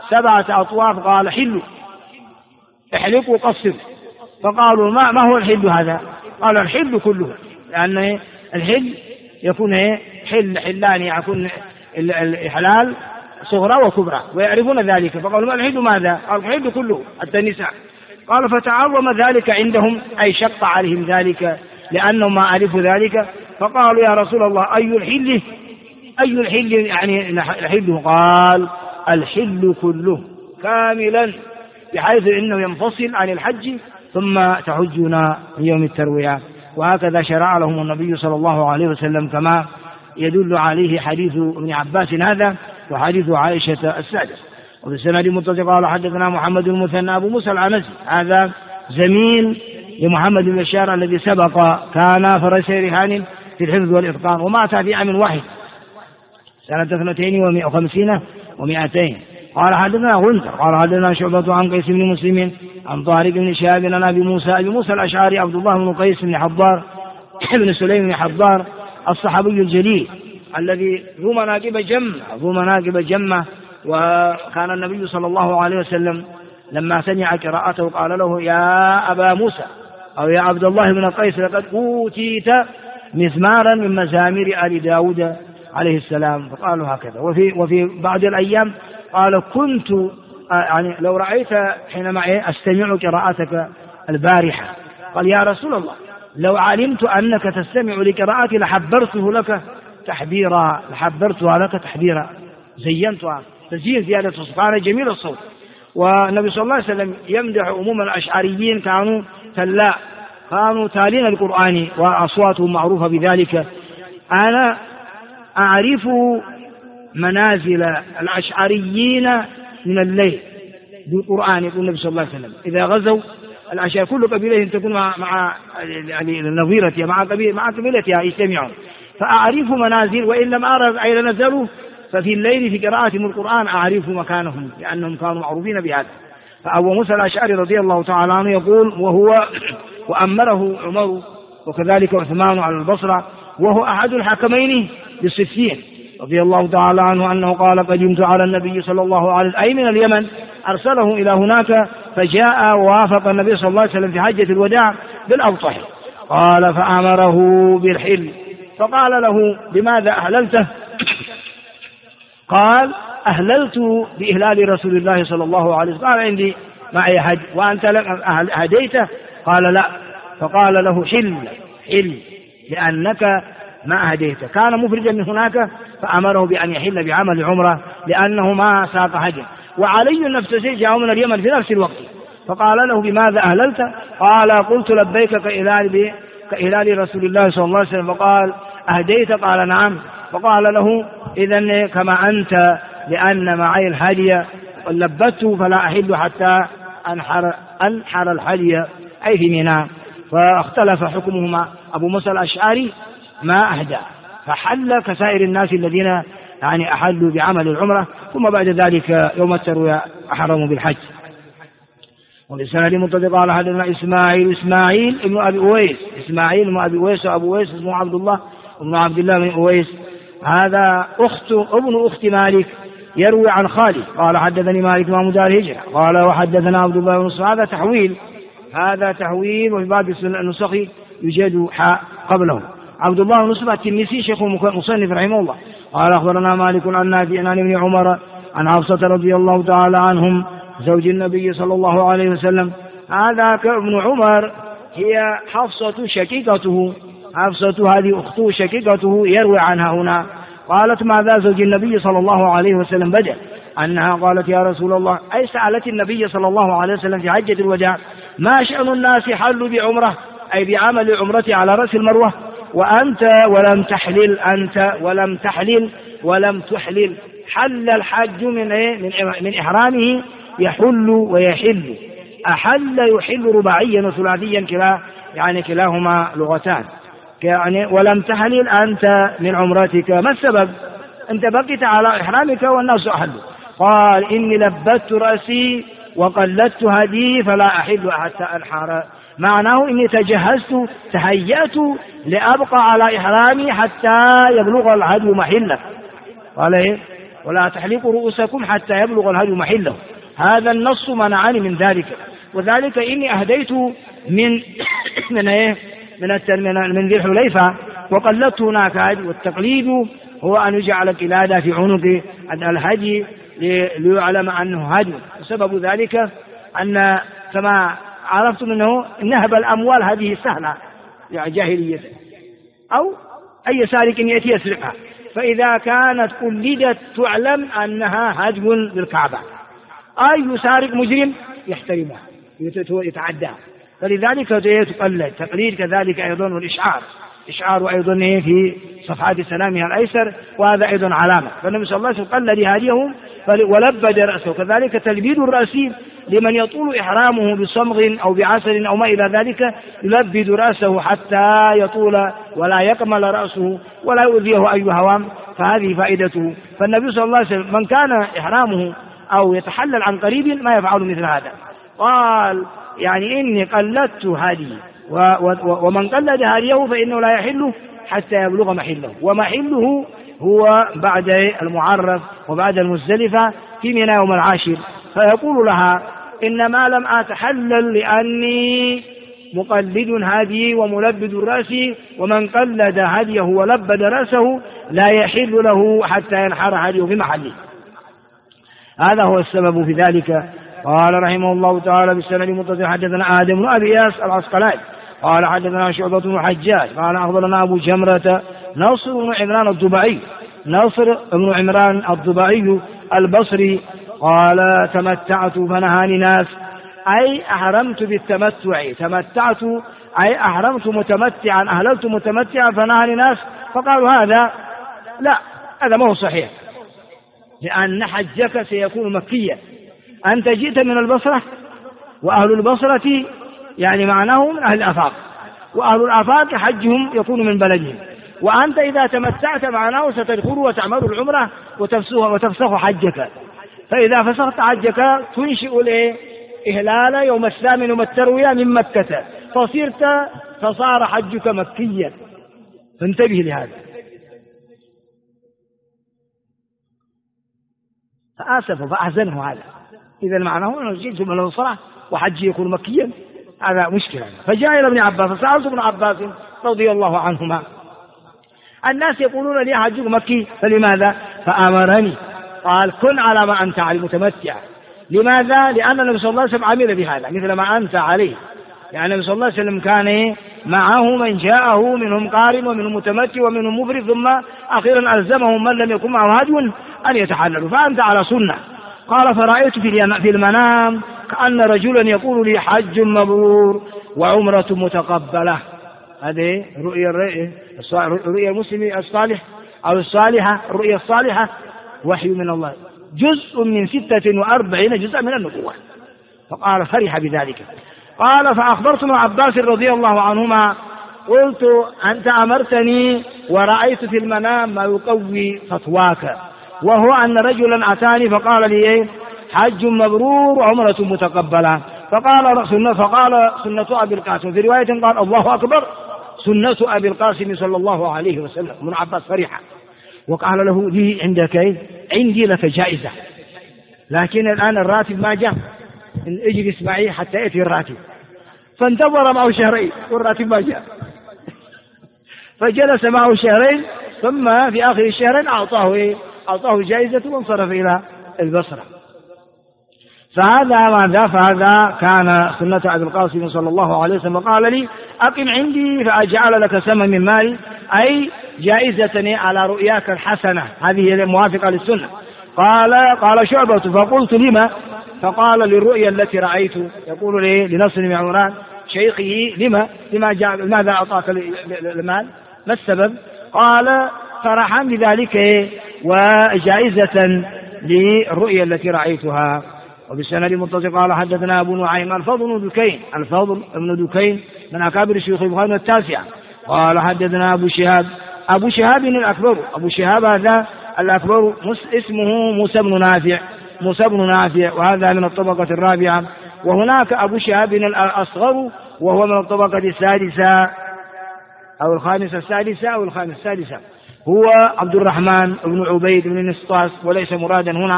7 أطواف قال حلوا احلقوا قصروا. فقالوا ما هو الحل هذا؟ قال الحل كله، لأن الحل يكون حلان، يكون الحلال صغرى وكبرى ويعرفون ذلك. فقالوا ما الحل ماذا؟ قال الحل كله حتى النساء. قال فتعظم ذلك عندهم، أي شق عليهم ذلك لأنهم ما عرفوا ذلك. فقالوا يا رسول الله أي الحل يعني الحل؟ قال الحل كله كاملا، بحيث إنه ينفصل عن الحج ثم تحجون يوم التروية. وهكذا شرع لهم النبي صلى الله عليه وسلم، كما يدل عليه حديث ابن عباس هذا وحديث عائشة السادس. وفي السند متصل قال حدثنا محمد المثنى أبو موسى العنزي، هذا زميل لمحمد بن بشار الذي سبق، كان فرسي رهان في الحفظ والإتقان، ومات في عام واحد سنة 52 و200. قال حدثنا غندر قال حدثنا شعبة عن قيس بن مسلم عن طارق بن شهاب عن أبي موسى الأشعري عبد الله بن قيس بن حضار بن سليم بن حضار الصحابي الجليل الذي ذو مناقب جمة. وكان النبي صلى الله عليه وسلم لما سمع قراءته قال له يا أبا موسى أو يا عبد الله بن قيس لقد أوتيت مزمارا من مزامير آل داود عليه السلام. فقالوا هكذا. وفي بعض الأيام قال كنت يعني لو رأيت حينما أستمع قراءتك البارحة، قال يا رسول الله لو علمت أنك تستمع لقراءتي لحبرتها لك تحبيرا، زينتها تزيين زيادة الصوت، كان جميل الصوت. والنبي صلى الله عليه وسلم يمدح عموم الأشعريين، كانوا تالين القرآن وأصواتهم معروفة بذلك. أنا أعرف منازل الأشعريين من الليل بالقرآن، يقول النبي صلى الله عليه وسلم إذا غزوا الأشعار كل قبيلة تكون مع يعني نظيرتها مع قبيلتها يجتمعون، فأعرف منازل وإن لم أعرف أين نزلوا، ففي الليل في قراءتهم القرآن أعرف مكانهم لأنهم كانوا معروفين بهذا. فأبو موسى الأشعري رضي الله تعالى عنه يقول وأمره عمر وكذلك عثمان على البصرة، وهو أحد الحكمين بالصفين رضي الله تعالى عنه أنه قال قدمت على النبي صلى الله عليه وسلم أي من اليمن، أرسله إلى هناك فجاء ووافق النبي صلى الله عليه وسلم في حجة الوداع بالأبطح. قال فأمره بالحل، فقال له بماذا أهللته؟ قال أهللت بإهلال رسول الله صلى الله عليه وسلم. قال عندي معي حج وأنت هديته؟ قال لا. فقال له حل لأنك ما هديته. كان مفرجا من هناك فأمره بأن يحل بعمل عمره لأنه ما ساق حجا. وعلي نفس الشيء جاء من اليمن في نفس الوقت، فقال له بماذا أهللت؟ قال قلت لبيك كإهلال رسول الله صلى الله عليه وسلم. فقال أهديت؟ قال نعم. فقال له إذن كما أنت، لأن معي الهدي لبته فلا أحل حتى أنحر الهدي أي في منى. فاختلف حكمهما. أبو موسى الأشعري ما أهدى فحل كسائر الناس الذين يعني أحلوا بعمل العمرة، ثم بعد ذلك يوم التروية أحرموا بالحج. وبالسند المتصل قال حدثنا إسماعيل ابن أبي أويس وأبو أويس اسمه عبد الله ابن عبد الله بن أويس، هذا ابن أخت مالك يروي عن خالد قال حدثني مالك إمام دار الهجرة قال وحدثنا عبد الله بن صالح. هذا تحويل وفي بعض النسخ يوجد حاء قبله. عبد الله بن صالح التنيسي شيخ مصنف رحمه الله قال أخبرنا مالك عن نافع عن ابن عمر عن حفصة رضي الله تعالى عنهم زوج النبي صلى الله عليه وسلم. هذا ابن عمر هي حفصة شقيقته، حفصة هذه أخته شقيقته يروي عنها هنا. قالت ماذا زوج النبي صلى الله عليه وسلم بدأ أنها قالت يا رسول الله، أي سألت النبي صلى الله عليه وسلم في حجة الوداع ما شأن الناس حلوا بعمرة أي بعمل العمرة على رأس المروة وأنت ولم تحلل. حل الحج من إحرامه يحل ويحل، أحل يحل رباعيا وثلاثيا كلاهما لغتان. يعني ولم تحلل أنت من عمرتك، ما السبب؟ أنت بقيت على إحرامك والناس أحلوا. قال إني لبت رأسي وقلدت هدي فلا أحل حتى أنحر، معناه إني تهيأت لأبقى على إحرامي حتى يبلغ الهدي محله. قال إيه؟ ولا تحلقوا رؤوسكم حتى يبلغ الهدي محله. هذا النص منعني من ذلك، وذلك إني أهديت من ذي الحليفة وقلدت هناك هدي، والتقليد هو أن يجعل قلادة في عنق الهدي ليعلم أنه هدي. وسبب ذلك أن كما عرفتم أنه نهب الأموال هذه سهلة يعني جاهلية، أو أي سارق يأتي يسرقها، فإذا كانت قلدت تعلم أنها هدي بالكعبة، أي سارق مجرم يحترمها يتعداها، فلذلك تقلد. تقليد كذلك أيضا، والإشعار إشعار أيضا في صفحات سلامها الأيسر، وهذا أيضا علامة. فالنبي صلى الله عليه وسلم قلد هديهم ولبد رأسه. كذلك تلبيد الرأس لمن يطول إحرامه بصمغ أو بعسل أو ما إلى ذلك، يلبد رأسه حتى يطول ولا يكمل رأسه ولا يؤذيه أي هوام، فهذه فائدته. فالنبي صلى الله عليه وسلم من كان إحرامه أو يتحلل عن قريب ما يفعل مثل هذا. قال يعني إني قلدت هدي، ومن قلد هديه فإنه لا يحل حتى يبلغ محله، ومحله هو بعد المعرف وبعد المزدلفة في منى يوم العاشر. فيقول لها إنما لم أتحلل لأني مقلد هدي وملبد الرأس، ومن قلد هديه ولبد رأسه لا يحل له حتى ينحر هديه في محله. هذا هو السبب في ذلك. قال رحمه الله تعالى بالسند المتصل حدثنا آدم بن أبي إياس العسقلاني قال حدثنا شعبة بن الحجاج قال أخبرنا أبو جمرة نصر بن عمران الضبعي، نصر بن عمران الضبعي البصري قال تمتعت فنهاني ناس، أي أحرمت بالتمتع، تمتعت أي أحرمت متمتعا، أهللت متمتعا فنهاني ناس، فقالوا هذا لا، هذا ما هو صحيح، لأن حجك سيكون مكيا. أنت جئت من البصرة، وأهل البصرة يعني معناه من أهل الآفاق، وأهل الآفاق حجهم يكون من بلدهم، وأنت إذا تمتعت معناه ستدخل وتعمل العمرة وتفسخ حجك. فإذا فسخت حجك تنشئ إهلال يوم الثامن يوم التروية من مكة، فصار حجك مكيا، فانتبه لهذا. فآسف فأحزنه هذا، إذا معناه أنه جئت من البصرة وحجي يكون مكيا، هذا مشكلة. فجاء إلى ابن عباس فسألت ابن عباس رضي الله عنهما، الناس يقولون لي حجك مكي فلماذا؟ فأمرني قال كن على ما أنت عليه متمتع. لماذا؟ لأن النبي صلى الله عليه وسلم عمل بهذا مثل ما أنت عليه، يعني النبي صلى الله عليه وسلم كان معه من جاءه منهم قارن ومنهم متمتع ومنهم مفرد، ثم أخيرا ألزمهم من لم يكن معه هدي أن يتحللوا، فأنت على سنة. قال فرأيت في المنام كأن رجلا يقول لي حج مبرور وعمرة متقبلة. هذه رؤيا المسلم الصالح أو الصالحة، الرؤيا الصالحة وحي من الله، جزء من 46 جزء من النبوة. فقال فرح بذلك. قال فأخبرت ابن عباس رضي الله عنهما قلت أنت أمرتني ورأيت في المنام ما يقوي فتواك، وهو أن رجلا أتاني فقال لي حج مبرور وعمرة متقبلة، فقال سنة أبي القاسم، في رواية قال الله أكبر سنة أبي القاسم صلى الله عليه وسلم. ابن عباس فرح وقال له لي عندي لك جائزة، لكن الآن الراتب ما جاء، اجلس معي حتى يأتي الراتب. فانتظر معه شهرين والراتب ما جاء، فجلس معه شهرين، ثم في آخر الشهرين أعطاه جائزة وانصرف إلى البصرة. فهذا كان سنة أبي القاسم صلى الله عليه وسلم. قال لي أقم عندي فأجعل لك سما من مالي، أي جائزة على رؤياك الحسنة، هذه موافقة للسنة. قال شعبة فقلت لما؟ فقال للرؤيا التي رأيت، يقول لي لنصر بن عمران شيخه لماذا أعطاك المال؟ ما السبب؟ قال فرحا بذلك وجائزة للرؤيا التي رأيتها. وبالسند المتصل قال حدثنا أبو نعيم الفضل بن دكين من أكابر شيوخ البخاري التاسعة قال حدثنا أبو شهاب الأكبر. أبو شهاب هذا الأكبر اسمه موسى بن نافع وهذا من الطبقة الرابعة. وهناك أبو شهاب الأصغر وهو من الطبقة السادسة أو الخامسة السادسة أو الخامسة السادسة. هو عبد الرحمن بن عبيد بن نسطاس وليس مرادا هنا.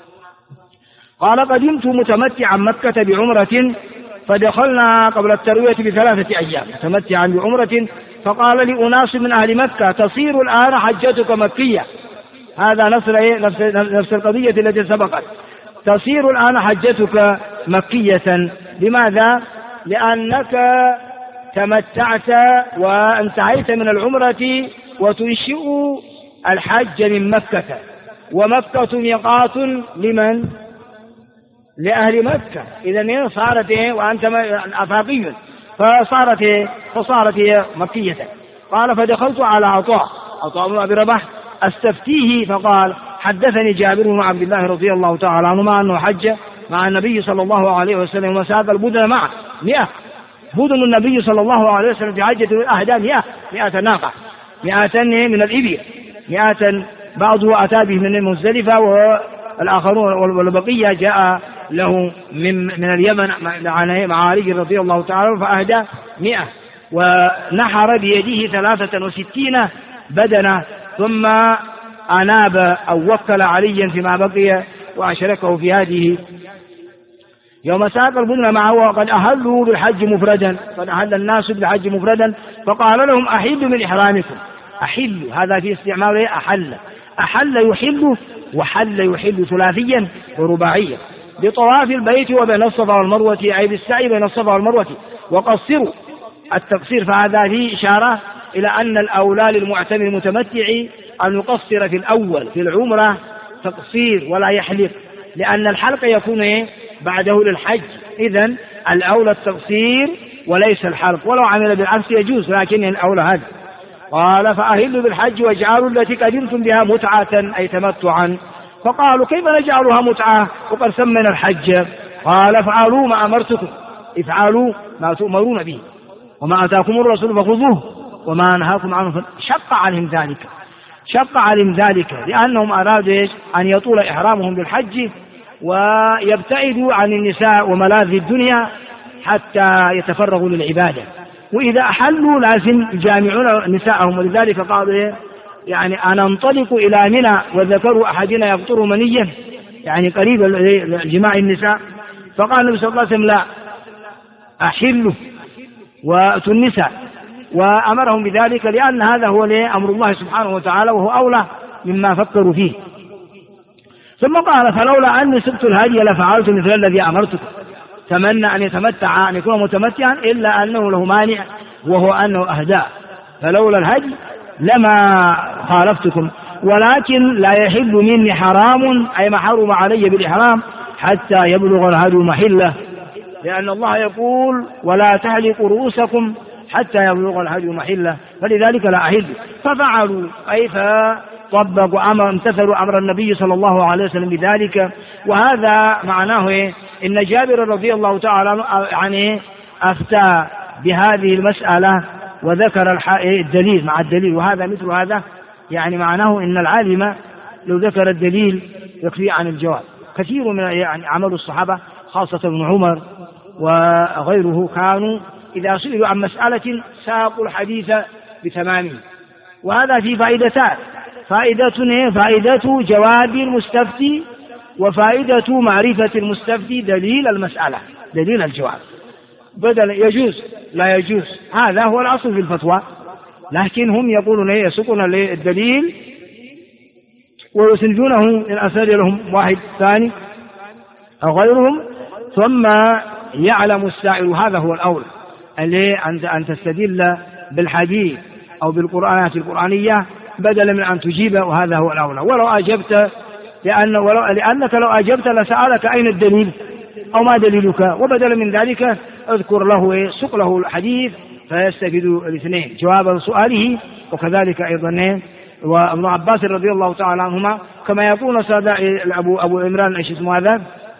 قال قدمت متمتعا مكة بعمرة فدخلنا قبل التروية ب3 أيام متمتعا بعمرة، فقال لي أناس من أهل مكة تصير الآن حجتك مكية. هذا نفس القضية التي سبقت، تصير الآن حجتك مكية. لماذا؟ لأنك تمتعت وانتهيت من العمرة وتنشئ الحج من مكة، ومكة ميقات لمن؟ لأهل مكة. إذن صارت وأنت أفاقي فصارت مكية. قال فدخلت على عطاء بن أبي رباح أستفتيه، فقال حدثني جابر بن عبد الله رضي الله تعالى عنهما أنه حج مع النبي صلى الله عليه وسلم وساق البدن معه 100 بدن النبي صلى الله عليه وسلم في حجة الأهداء 100 ناقة 100 من الإبل 100. بعضه أتى به من مزدلفة والآخرون والبقية جاء له من اليمن مع علي رضي الله تعالى فأهدى 100 ونحر بيده 63 بدنة، ثم أناب أو وكل عليا فيما بقي وأشركه في هذه. يوم ساق البدن معه وقد أهلوا بالحج مفردا، قد أهل الناس بالحج مفردا، فقال لهم أحلوا من إحرامكم. أحلوا هذا في استعمال أحل يحل وحل يحل ثلاثيا ورباعيا بطواف البيت وبين الصفا والمروة، أي بالسعي بين الصفا والمروة. وقصروا التقصير، فهذا فيه إشارة إلى أن الأولى للمعتمر المتمتع أن يقصر في الأول في العمرة تقصير ولا يحلق، لأن الحلق يكون بعده للحج. إذن الأولى التقصير وليس الحلق، ولو عمل بالعكس يجوز، لكن الأولى هذا. قال فأهلوا بالحج واجعلوا التي قدمتم بها متعة أي تمتعا. فقالوا كيف نجعلها متعة وقد سمنا الحج؟ قال افعلوا ما أمرتكم، افعلوا ما تؤمرون به، وما أتاكم الرسول فخذوه وما نهاكم عنه. شق عليهم ذلك لأنهم أرادوا أن يطول إحرامهم بالحج ويبتعدوا عن النساء وملاذ الدنيا حتى يتفرغوا للعبادة، وإذا أحلوا لازم يجامعون نساءهم. ولذلك قالوا يعني أنا انطلق إلى منى وذكر أحدنا يقطر منيا، يعني قريب لجماع النساء. فقال النبي صلى الله عليه وسلم لا، أحلوا وأتوا النساء، وأمرهم بذلك لأن هذا هو أمر الله سبحانه وتعالى وهو أولى مما فكروا فيه. ثم قال فلولا أني سبت الهدي لفعلت مثل الذي أمرتكم. تمنى أن يتمتع أن يكون متمتعا إلا أنه له مانع وهو أنه أهدى، فلولا الهدي لما خالفتكم، ولكن لا يحل مني حرام أي ما حرم علي بالإحرام حتى يبلغ الهدي محله، لأن الله يقول ولا تحلقوا رؤوسكم حتى يبلغ الهدي محله، فلذلك لا أحل. ففعلوا أي فطبقوا امتثلوا أمر النبي صلى الله عليه وسلم بذلك. وهذا معناه إن جابر رضي الله تعالى عنه أفتى بهذه المسألة وذكر الدليل مع الدليل، وهذا مثل هذا يعني معناه إن العالم لو ذكر الدليل يكفي عن الجواب. كثير من يعني عمل الصحابة خاصة ابن عمر وغيره كانوا إذا سئلوا عن مسألة ساقوا الحديث بتمامه. وهذا في فائدتان: فائدة جواب المستفتي، وفائدة معرفة المستفتي دليل المسألة دليل الجواب. بدل يجوز لا يجوز هذا هو الأصل في الفتوى، لكن هم يقولون يسوقون الدليل ويسندونه إن أسند لهم واحد ثاني أو غيرهم، ثم يعلم السائل. هذا هو الأولى أن تستدل بالحديث أو بالقرآنات القرآنية بدلا من أن تجيب، وهذا هو الأولى. ولو أجبت لأنك لو أجبت لسألك أين الدليل أو ما دليلك، وبدلا من ذلك اذكر له سق له الحديث فيستفيد الاثنين جواب سؤاله. وكذلك أيضا وابن عباس رضي الله تعالى عنهما كما يقول سادة أبو عمران ايش اسمه هذا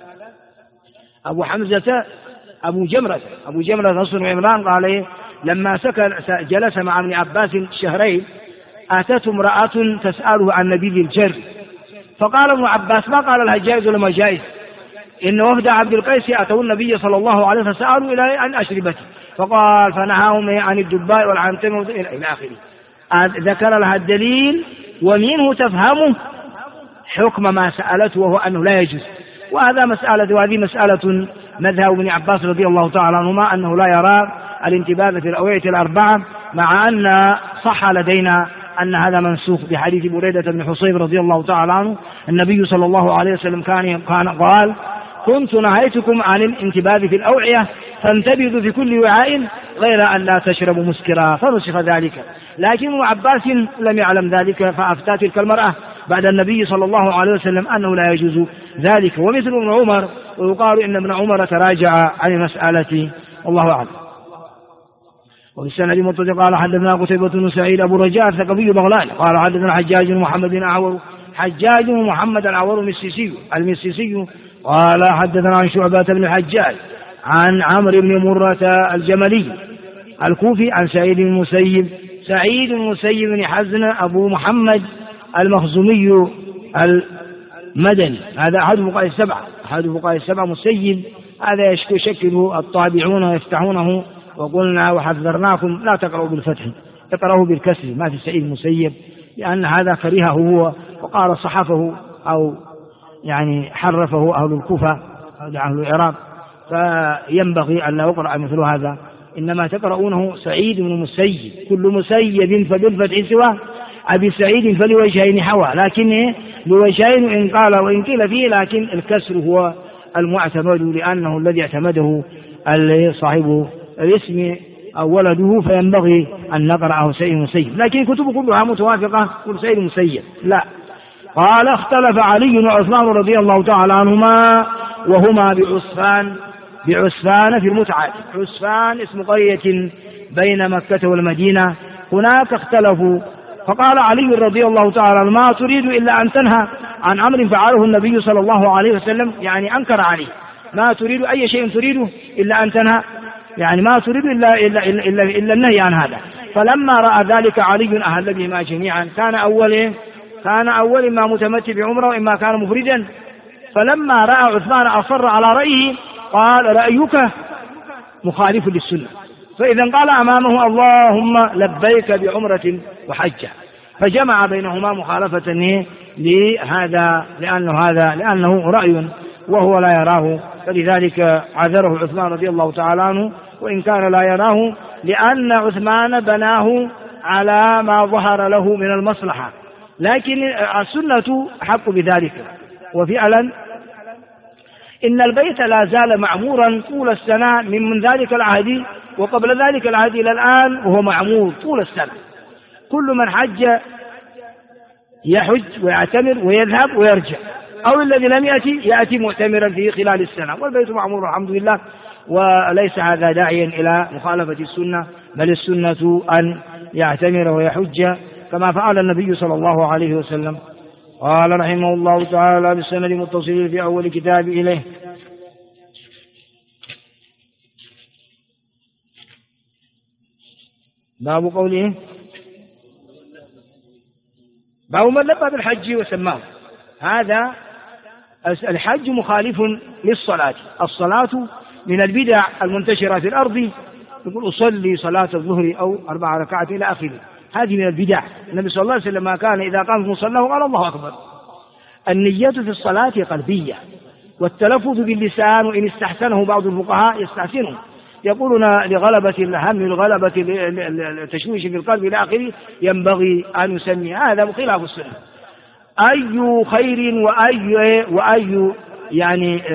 أبو حمزة أبو جمرة نصر بن عمران قال لما جلس مع ابن عباس شهرين أتته امرأة تسأله عن نبيذ الجر، فقال ابن عباس ما قال لها جائز ولا ما جائز، إن وفد عبد القيس أتوا النبي صلى الله عليه وسلم فسألوا إلى عن أشربته، فقال فنهاهم عن الدباء والعنتم إلى آخره. ذكر لها الدليل ومنه تفهمه حكم ما سألته وهو أنه لا يجوز. وهذه مسألة مذهب ابن عباس رضي الله تعالى عنهما أنه لا يرى الانتباه في الأوعية الأربعة، مع أن صح لدينا أن هذا منسوخ بحديث بريدة بن حصيب رضي الله تعالى عنه. النبي صلى الله عليه وسلم كان قال: كنت نهيتكم عن الانتباه في الأوعية فانتبذوا في كل وعاء غير أن لا تشربوا مسكرا، فنسخ ذلك. لكن ابن عباس لم يعلم ذلك فأفتى تلك المرأة بعد النبي صلى الله عليه وسلم أنه لا يجوز ذلك. ومثل ابن عمر، ويقال إن ابن عمر تراجع عن المسألة، والله أعلم. وفي السند متصل قال: حدثنا قتيبة بن سعيد أبو رجاء الثقفي بغلان قال: حدثنا حجاج محمد بن أعور، حجاج محمد الأعور المسيسي قال: حدثنا عن شعبة بن الحجاج عن عمرو بن مرة الجملي الكوفي عن سعيد المسيب بن حزن أبو محمد المخزومي المدني، هذا أحد فقهاء السبعة مسيب، هذا يشكله الطابعون ويفتحونه، وقلنا وحذرناكم لا تقرأوا بالفتح، اقرأوا بالكسر ما في سعيد المسيب، لأن هذا كرهه هو، وقال صحفه أو يعني حرفه أهل الكوفة أو أهل العراق، فينبغي أن لا يقرأ مثل هذا، إنما تقرؤونه سعيد بن مسيب، كل مسيب فبالفتح سوى أبي سعيد فلوجهين حوى، لكن لوجهين إن قال وإن قيل فيه، لكن الكسر هو المعتمد لأنه الذي اعتمده صاحب الاسم أو ولده، فينبغي أن نقرأه سعيد المسيب. لكن كتب كلها متوافقة، كل سعيد المسيب لا. قال: اختلف علي وعثمان رضي الله تعالى عنهما وهما بعسفان في المتعة. عسفان اسم قرية بين مكة والمدينة، هناك اختلفوا، فقال علي رضي الله تعالى عنه: ما تريد إلا أن تنهى عن أمر فعله النبي صلى الله عليه وسلم، يعني أنكر عليه، ما تريد أي شيء تريده إلا أن تنهى، يعني ما تريد إلا النهي عن هذا. فلما رأى ذلك علي أهل بهما جميعا، كان أول ما متمتع بعمره وإما كان مفردا. فلما رأى عثمان أصر على رأيه قال: رأيك مخالف للسنة، فإذا قال أمامه: اللهم لبيك بعمرة وحجة، فجمع بينهما مخالفة لهذا، لأنه رأي وهو لا يراه، فلذلك عذره عثمان رضي الله تعالى عنه، وإن كان لا يراه، لأن عثمان بناه على ما ظهر له من المصلحة، لكن السنة حق بذلك. وفعلا إن البيت لا زال معمورا طول السنة من ذلك العهد وقبل ذلك العهد إلى الآن، وهو معمور طول السنة. كل من حج يحج ويعتمر ويذهب ويرجع، أو الذي لم يأتي معتمرا في خلال السنة، والبيت معمور الحمد لله. وليس هذا داعيا إلى مخالفة السنة، بل السنة أن يعتمر ويحج كما فعل النبي صلى الله عليه وسلم. قال رحمه الله تعالى بالسند المتصل في أول كتاب إليه: باب قوله: باب من لبى بالحج وسماه. هذا الحج مخالف للصلاة، الصلاة من البدع المنتشرة في الأرض، يقول أصلي صلاة الظهر أو 4 ركعات إلى آخره، هذه من البدع. النبي صلى الله عليه وسلم ما كان إذا قام في مصلاه قال الله أكبر. النية في الصلاة قلبية، والتلفظ باللسان وإن استحسنه بعض الفقهاء يستحسنه، يقولون لغلبة الهم لغلبة التشويش في القلب إلى آخره ينبغي أن يسمي، هذا خلاف السنة. أي خير وأي يعني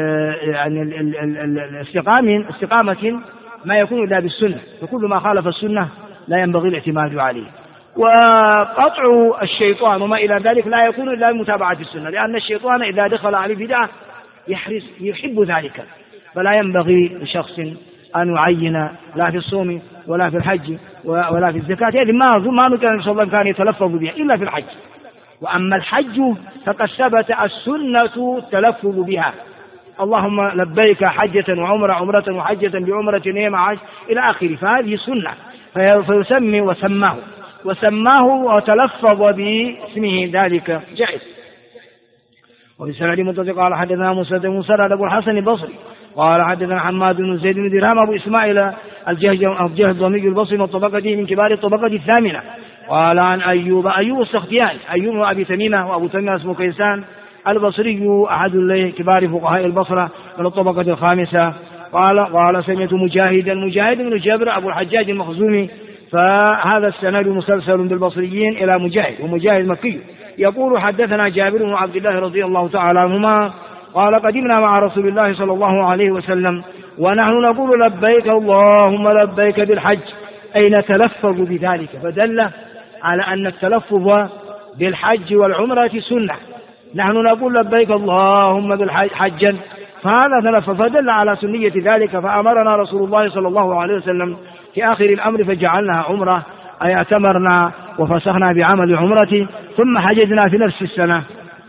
استقامة ما يكون إلا بالسنة، فكل ما خالف السنة لا ينبغي الاعتماد عليه. وقطع الشيطان وما إلى ذلك لا يكون إلا بمتابعة السنة، لأن الشيطان إذا دخل عليه بدعة يحب ذلك، فلا ينبغي لشخص أن يعين لا في الصوم ولا في الحج ولا في الزكاة، هذه ما كان النبي صلى الله عليه وسلم كان يتلفظ بها إلا في الحج. وأما الحج فقد ثبت السنة التلفظ بها، اللهم لبيك حجة وعمرة، عمرة وحجة بعمرة مع حج إلى آخره، فهذه سنة، فيسمي وسماه وتلفظ باسمه، ذلك جائز. وفي السند متصل قال: حدثنا موسى بن مسرد أبو الحسن البصري قال: حدثنا حماد بن زيد بن درهم أبو إسماعيل الجهضمي البصري من كبار الطبقة الثامنة قال عن أيوب السختياني، أيوب وأبي تميمة، وأبو تميمة اسمه كيسان البصري أحد كبار فقهاء البصرة من الطبقة الخامسة. قال سمعت مجاهد بن جابر أبو الحجاج المخزومي، فهذا السند مسلسل بالبصريين إلى مجاهد، ومجاهد مكي، يقول حدثنا جابر بن عبد الله رضي الله تعالى عنهما قال قدمنا مع رسول الله صلى الله عليه وسلم ونحن نقول لبيك اللهم لبيك بالحج، أي نتلفظ بذلك، فدل على أن التلفظ بالحج والعمرة سنة. نحن نقول لبيك اللهم بالحج حجا، فهذا تلفظ، فدل على سنية ذلك. فأمرنا رسول الله صلى الله عليه وسلم في آخر الأمر فجعلناها عمرة، أي اعتمرنا وفسخنا بعمل عمرة ثم حججنا في نفس السنة.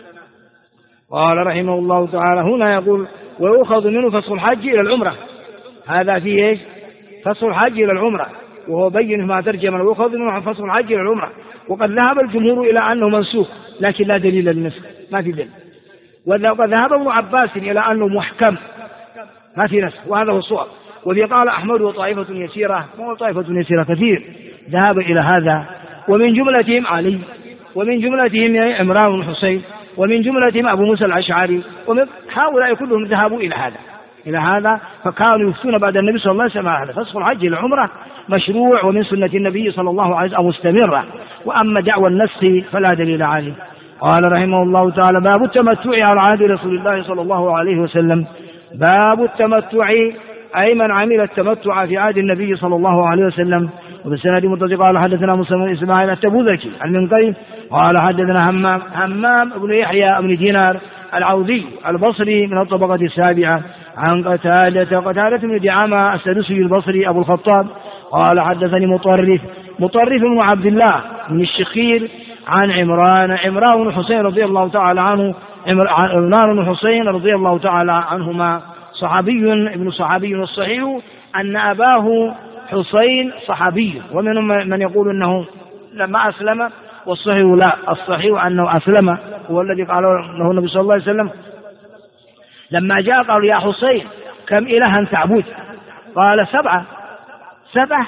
قال رحمه الله تعالى هنا يقول ويؤخذ منه فسخ الحج إلى العمرة، هذا فيه إيش؟ فسخ الحج إلى العمرة، وهو بين ما ترجم ويؤخذ منه فسخ الحج إلى العمرة. وقد ذهب الجمهور إلى أنه منسوخ، لكن لا دليل للنسخ، ما في دليل. وقد ذهب ابن عباس إلى أنه محكم، ما في نسخ، وهذا هو الصواب. وفي قال أحمد وطائفة يسيرة، وطائفة يسيرة كثير ذهب إلى هذا، ومن جملتهم علي، ومن جملتهم عمران بن حسين، ومن جملتهم أبو موسى الأشعري، هؤلاء كلهم ذهبوا إلى هذا فكانوا يفتون بعد النبي صلى الله عليه وسلم على فسخ الحج إلى العمرة مشروع ومن سنة النبي صلى الله عليه وسلم مستمرة، وأما دعوى النسخ فلا دليل عليه. قال رحمه الله تعالى باب التمتع على عهد رسول الله صلى الله عليه وسلم. باب التمتع أي من عمل التمتع في عهد النبي صلى الله عليه وسلم. وبالسند متصل قال حدثنا مسلم بن إسماعيل التبوذكي عن المنقري قال حدثنا همام بن يحيى بن دينار العوذي البصري من الطبقة السابعة عن قتادة بن دعامة السدوسي البصري أبو الخطاب قال حدثني مطرف بن عبد الله بن الشخير عن عمران بن حسين رضي الله تعالى عنه، عمران بن حسين رضي الله تعالى عنهما صحابي ابن صحابي، الصحيح أن أباه حسين صحابي، ومنهم من يقول أنه لما أسلم، والصحيح لا، الصحيح أنه أسلم، هو الذي قال له النبي صلى الله عليه وسلم لما جاء قال يا حسين كم إلها تعبد؟ قال 7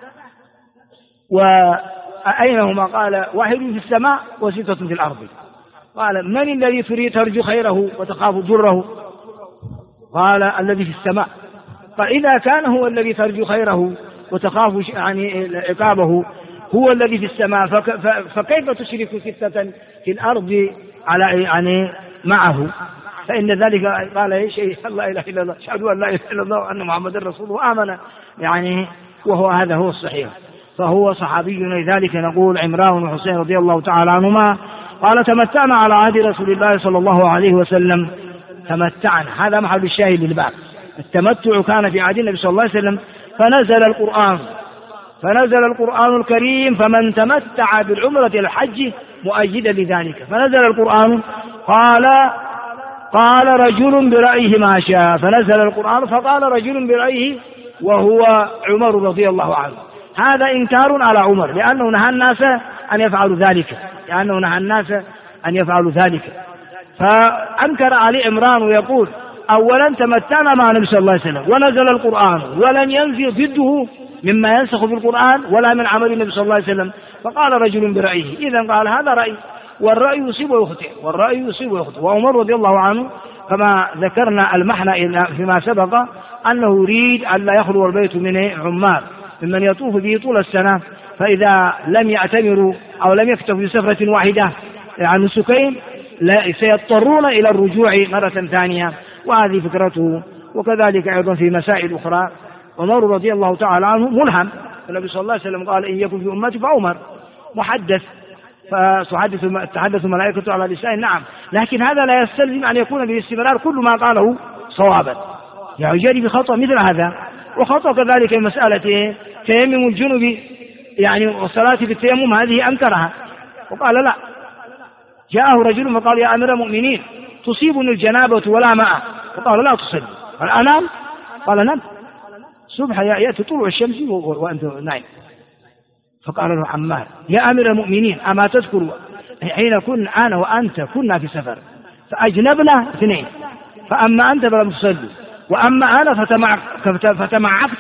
وأينهما؟ قال 1 في السماء و6 في الأرض. قال من الذي ترجو خيره وتخاف ضره؟ قال الذي في السماء. فإذا كان هو الذي ترجو خيره وتخاف يعني عقابه هو الذي في السماء، فكيف تشرك 6 في الأرض على يعني معه؟ فإن ذلك قال ايش؟ لا إله إلا الله، أشهد أن لا إله إلا الله وأن محمدا رسول الله، آمن يعني، وهو هذا هو الصحيح. فهو صحابي، لذلك نقول عمران بن حسين رضي الله تعالى عنهما قال تمتعنا على عهد رسول الله صلى الله عليه وسلم. تمتعنا، هذا محل الشاهد للباب. التمتع كان في عهد النبي صلى الله عليه وسلم، فنزل القرآن الكريم فمن تمتع بالعمرة إلى الحج مؤيدا لذلك. فنزل القرآن قال رجل برأيه ما شاء، فنزل القرآن فقال رجل برأيه وهو عمر رضي الله عنه. هذا إنكار على عمر لأنه نهى الناس أن يفعلوا ذلك، فأنكر علي عمران ويقول أولا تمتعنا مع النبي صلى الله عليه وسلم ونزل القرآن ولن ينفي ضده مما ينسخ في القرآن ولا من عمل النبي صلى الله عليه وسلم، فقال رجل برأيه. إذن قال هذا رأي، والرأي يصيب ويخطئ. وعمر رضي الله عنه كما ذكرنا المحنى فيما سبق أنه يريد أن لا يخلو البيت من عمار ممن يطوف به طول السنة، فإذا لم يعتمروا أو لم يكتفوا بسفرة واحدة عن نسكين سيضطرون إلى الرجوع مرة ثانية، وهذه فكرته. وكذلك أيضا في مسائل أخرى عمر رضي الله تعالى عنه ملهم، النبي صلى الله عليه وسلم قال إن يكن في أمتي فعمر محدث، فتحدث الملائكة على لسان، نعم، لكن هذا لا يستلزم أن يكون بالاستمرار كل ما قاله صوابا، يعني يجري بخطأ مثل هذا. وخطأ كذلك مسألة تيمم الجنب يعني والصلاة في التيمم، هذه أنكرها وقال لا. جاءه رجل فقال يا أمير المؤمنين تصيبني الجنابة ولا ماء، فقال لا تصلي. قال أنام؟ قال نم، صبح يأتي طلوع الشمس وأنت نايم. فقال له عمار يا أمير المؤمنين أما تذكر حين كنا أنا وأنت كنا في سفر فأجنبنا 2، فأما أنت فلم تصلي وأما أنا فتمعكت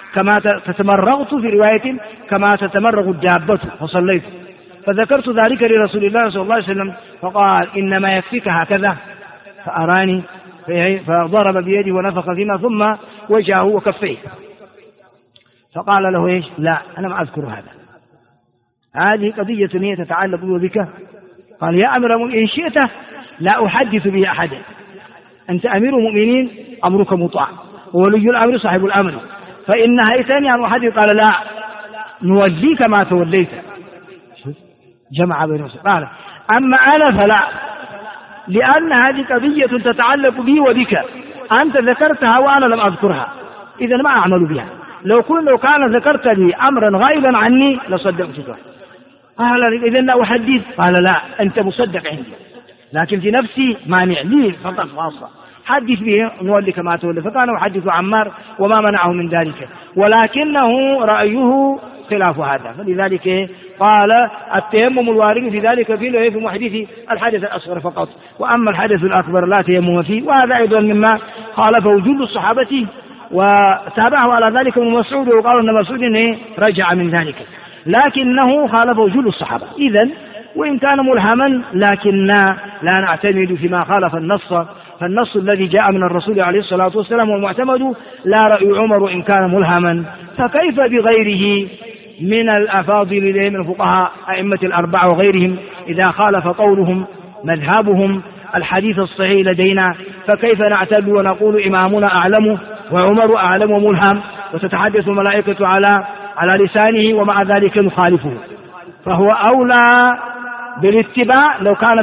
كما تتمرغت في رواية كما تتمرغ الدابة فصليت. فذكرت ذلك لرسول الله صلى الله عليه وسلم فقال إنما يكفيك هكذا، فأراني فضرب بيده ونفخ فيما ثم وجهه وكفيه. فقال له إيش؟ لا أنا ما أذكر هذا، هذه قضية هي تتعلق بك. قال يا أمير المؤمنين إن شئت لا أحدث به أحدا، أنت أمير المؤمنين أمرك مطاع وولي الأمر صاحب الأمر، فإن نهيتني أن أحدث قال لا نوليك ما توليت. جمع بين قال أما أنا فلا، لأن هذه قضية تتعلق بي وبك، أنت ذكرتها وأنا لم أذكرها، إذا ما أعمل بها. لو كان ذكرت لي أمرا غائبا عني لصدقتك. قال إذا لا أحدث، قال لا أنت مصدق عندي، لكن في نفسي مانع لي فقط خاصة، حدث به نولك ما تولى. فكان يحدث عمار وما منعه من ذلك، ولكنه رأيه خلاف هذا. فلذلك قال التيمم الوارد في ذلك في محدث الحدث الأصغر فقط، وأما الحدث الأكبر لا تيمم فيه. وهذا أيضا مما خالفه جل الصحابة وتابعه على ذلك ابن مسعود، وقال ابن مسعود رجع من ذلك، لكنه خالفه جل الصحابة. إذن وإن كان ملهما لكننا لا نعتمد فيما خالف النص، فالنص الذي جاء من الرسول عليه الصلاة والسلام والمعتمد لا رأي عمر إن كان ملهما، فكيف بغيره من الأفاضل من الفقهاء أئمة الأربعة وغيرهم إذا خالف قولهم مذهبهم الحديث الصحيح لدينا، فكيف نعتد ونقول إمامنا أعلم وعمر أعلم وملهم، وتتحدث الملائكة على لسانه ومع ذلك نخالفه؟ فهو أولى بالاتباع لو كان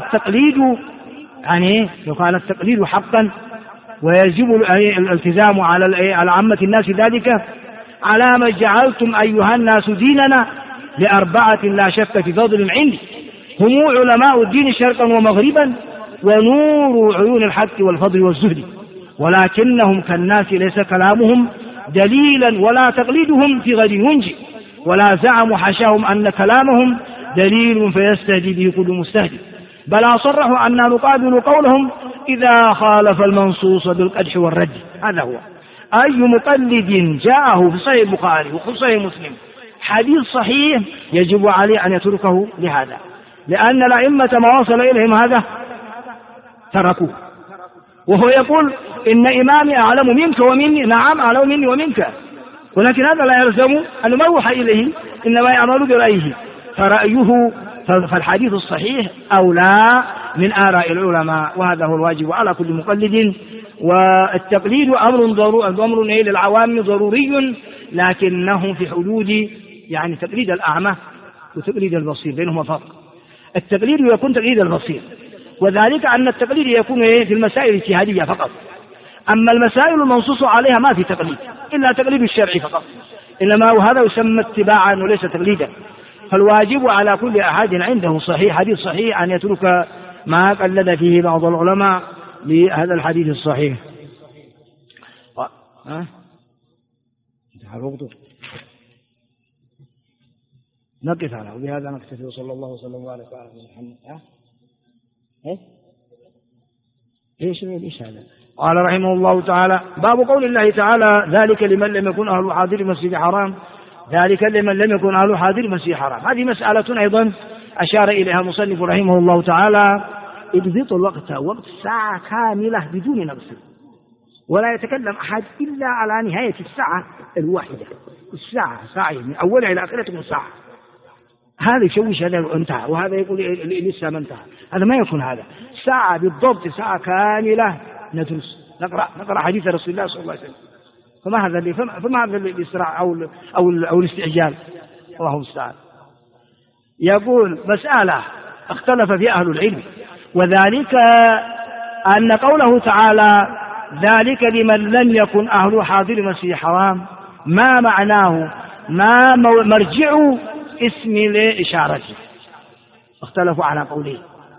التقليد حقا، ويجب الالتزام على عامة الناس ذلك. على ما جعلتم أيها الناس ديننا لأربعة لا شك في فضل عندي، هم علماء الدين شرقا ومغربا، ونور عيون الحق والفضل والزهد، ولكنهم كالناس ليس كلامهم دليلا ولا تقليدهم في غد ينجي، ولا زعموا حشاهم أن كلامهم دليل فيستهدي به كل مستهدي، بل صرحوا أن نقابل قولهم إذا خالف المنصوص بالقدح والرد. هذا هو أي مقلد جاءه في صحيح البخاري وفي صحيح مسلم حديث صحيح يجب عليه أن يتركه لهذا، لأن الأئمة ما وصل إليهم هذا تركوه، وهو يقول إن إمامي أعلم منك ومني، نعم أعلم مني ومنك، ولكن هذا لا يلزم أنه ما يوحى إليه، إنما يعمل برأيه، فرأيه فالحديث الصحيح أولى من آراء العلماء، وهذا هو الواجب على كل مقلد. والتقليد أمر للعوام ضروري، لكنه في حدود تقليد الأعمى وتقليد البصير، بينهما فرق. التقليد يكون تقليد البصير، وذلك أن التقليد يكون في المسائل الاجتهادية فقط، أما المسائل المنصوص عليها ما في تقليد إلا تقليد الشرع فقط، إنما وهذا يسمى اتباعا وليس تقليدا. فالواجب على كل أحد عنده صحيح حديث صحيح أن يترك ما قلد فيه بعض العلماء لهذا الحديث الصحيح. نقف على وبهذا نكتفي، وصلى الله وسلم وبارك على محمد. ايش هذا؟ قال رحمه الله تعالى: باب قول الله تعالى: ذلك لمن لم يكن أهل حاضر المسجد الحرام، ذلك لمن لم يكن أهل حاضر المسجد الحرام. هذه مسألة أيضا أشار إليها المصنف رحمه الله تعالى: اضبط الوقت، وقت ساعة كاملة بدون نقص، ولا يتكلم أحد إلا على نهاية الساعة الواحدة، ساعة من أولها إلى آخرها تكون ساعة. هذا يشوش هذا انتهى، وهذا يقول لسه ما انتهى، هذا ما يكون هذا ساعة بالضبط، ساعة كاملة ندرس نقرأ حديث رسول الله صلى الله عليه وسلم. فما هذا الإسراع أو الاستعجال؟ الله المستعان. يقول مسألة اختلف فيها أهل العلم، وذلك أن قوله تعالى: ذلك لمن لم يكن أهل حاضر المسجد الحرام، ما معناه؟ ما مرجع اسم لإشارته؟ اختلفوا على قوله.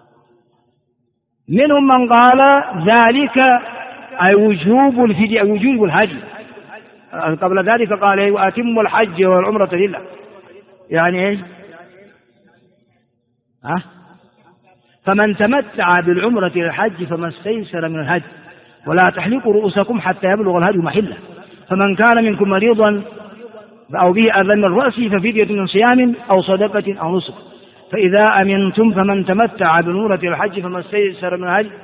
منهم من قال ذلك أي وجوب الفدية، وجوب الهدي. قبل ذلك قال: وأتموا الحج والعمرة لله. يعني ايش؟ فمن تمتع بالعمرة إلى الحج فما استيسر من الهدي، ولا تحلقوا رؤوسكم حتى يبلغ الهدي محله، فمن كان منكم مريضا أو به أذى من الرأس ففدية من صيام أو صدقة أو نسك. فإذا أمنتم فمن تمتع بالعمرة إلى الحج فما استيسر من الهدي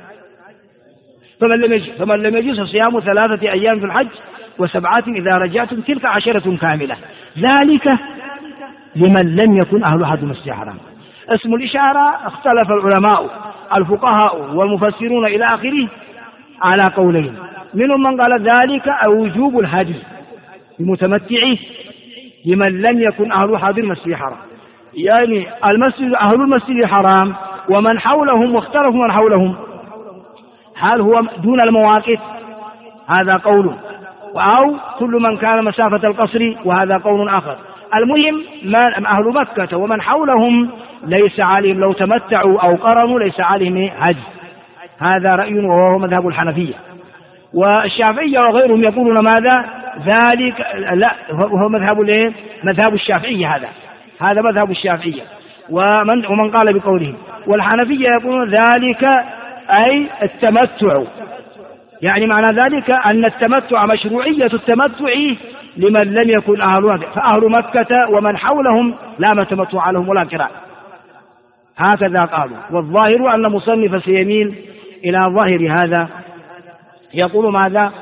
فمن لم يجد فصيام 3 أيام في الحج و7 إذا رجعتم تلك 10 كاملة. ذلك لمن لم يكن أهل حج المسجد الحرام. اسم الإشارة اختلف العلماء الفقهاء والمفسرون إلى آخره على قولين، منهم من قال ذلك أو وجوب الهدي المتمتع لمن لم يكن أهل حاضر المسجد الحرام، يعني أهل المسجد الحرام ومن حولهم، واختلفوا من حولهم هل هو دون المواقف، هذا قول، أو كل من كان مسافة القصر، وهذا قول آخر. المهم أهل مكة ومن حولهم ليس عليهم لو تمتعوا أو قرنوا ليس عليهم هدي. هذا رأي وهو مذهب الحنفية. والشافعية وغيرهم يقولون ماذا؟ ذلك لا، وهو مذهب الشافعية. هذا مذهب الشافعية ومن قال بقوله. والحنفية يقولون ذلك أي التمتع، يعني معنى ذلك أن التمتع مشروعية التمتع لمن لم يكن فأهل مكة ومن حولهم لا تمتع لهم ولا كراء، هكذا قالوا. والظاهر أن مصنف سيميل إلى ظاهر هذا، يقول ماذا؟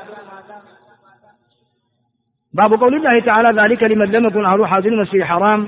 باب قول الله تعالى ذلك لمن لم يكن أهل حاضر المسجد الحرام.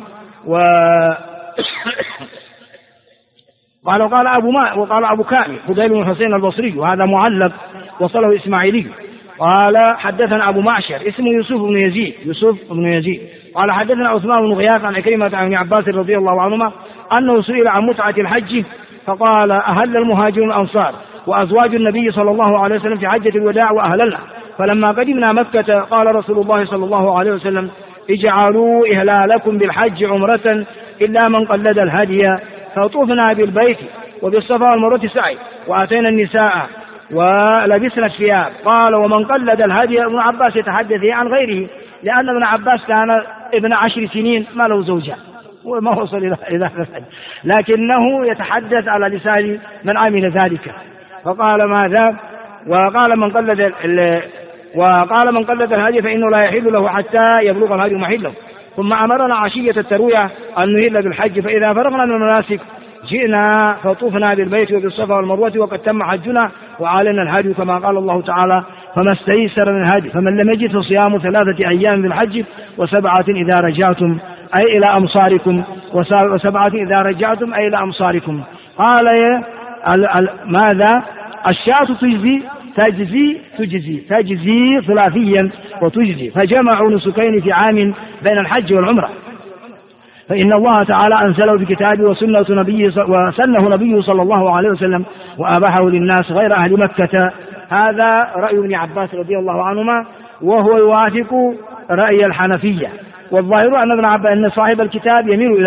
وقال أبو كامل فضيل بن حسين البصري، وهذا معلق وصله إسماعيلي. قال حدثنا أبو معشر اسمه يوسف بن يزيد قال حدثنا عثمان بن غياث عن عكرمة عن ابن عباس رضي الله عنهما أنه سئل عن متعة الحج فقال أهل المهاجرون الأنصار وأزواج النبي صلى الله عليه وسلم في حجة الوداع وأهللنا، فلما قدمنا مكة قال رسول الله صلى الله عليه وسلم اجعلوا إهلالكم بالحج عمرة إلا من قلد الهدي، فطوفنا بالبيت وبالصفا والمروة سعي وأتينا النساء ولبسنا الثياب. قال ومن قلد الهدي. ابن عباس يتحدث عن غيره، لأن ابن عباس كان ابن 10 سنين ما له زوجة وما وصل إلى ذلك، لكنه يتحدث على لسان من عمل ذلك. فقال ماذا؟ وقال من قلد الهدي فإنه لا يحل له حتى يبلغ الهدي محله. ثم أمرنا عشية التروية أن نهل بالحج، فإذا فرغنا من المناسك جئنا فطوفنا بالبيت وبالصفا والمروة وقد تم حجنا وعلينا الهدي، كما قال الله تعالى فما استيسر من الهدي، فمن لم يجد فصيام 3 أيام بالحج و7 إذا رجعتم أي إلى أمصاركم، و7 إذا رجعتم أي إلى أمصاركم. قال ماذا؟ الشاة تجزي ثلاثيا وتجزي، فجمعوا نسكين في عام بين الحج والعمرة، فإن الله تعالى أنزله بكتابه وسنه نبيه صلى الله عليه وسلم وأباحه للناس غير أهل مكة. هذا رأي ابن عباس رضي الله عنهما، وهو يوافق رأي الحنفية. والظاهر أن صاحب الكتاب يميل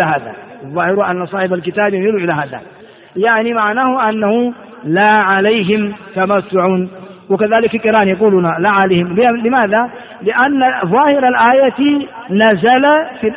إلى هذا، يعني معناه أنه لا عليهم تمتع. وكذلك كران يقولون لا عليهم. لماذا؟ لأن ظاهر الآية نزل في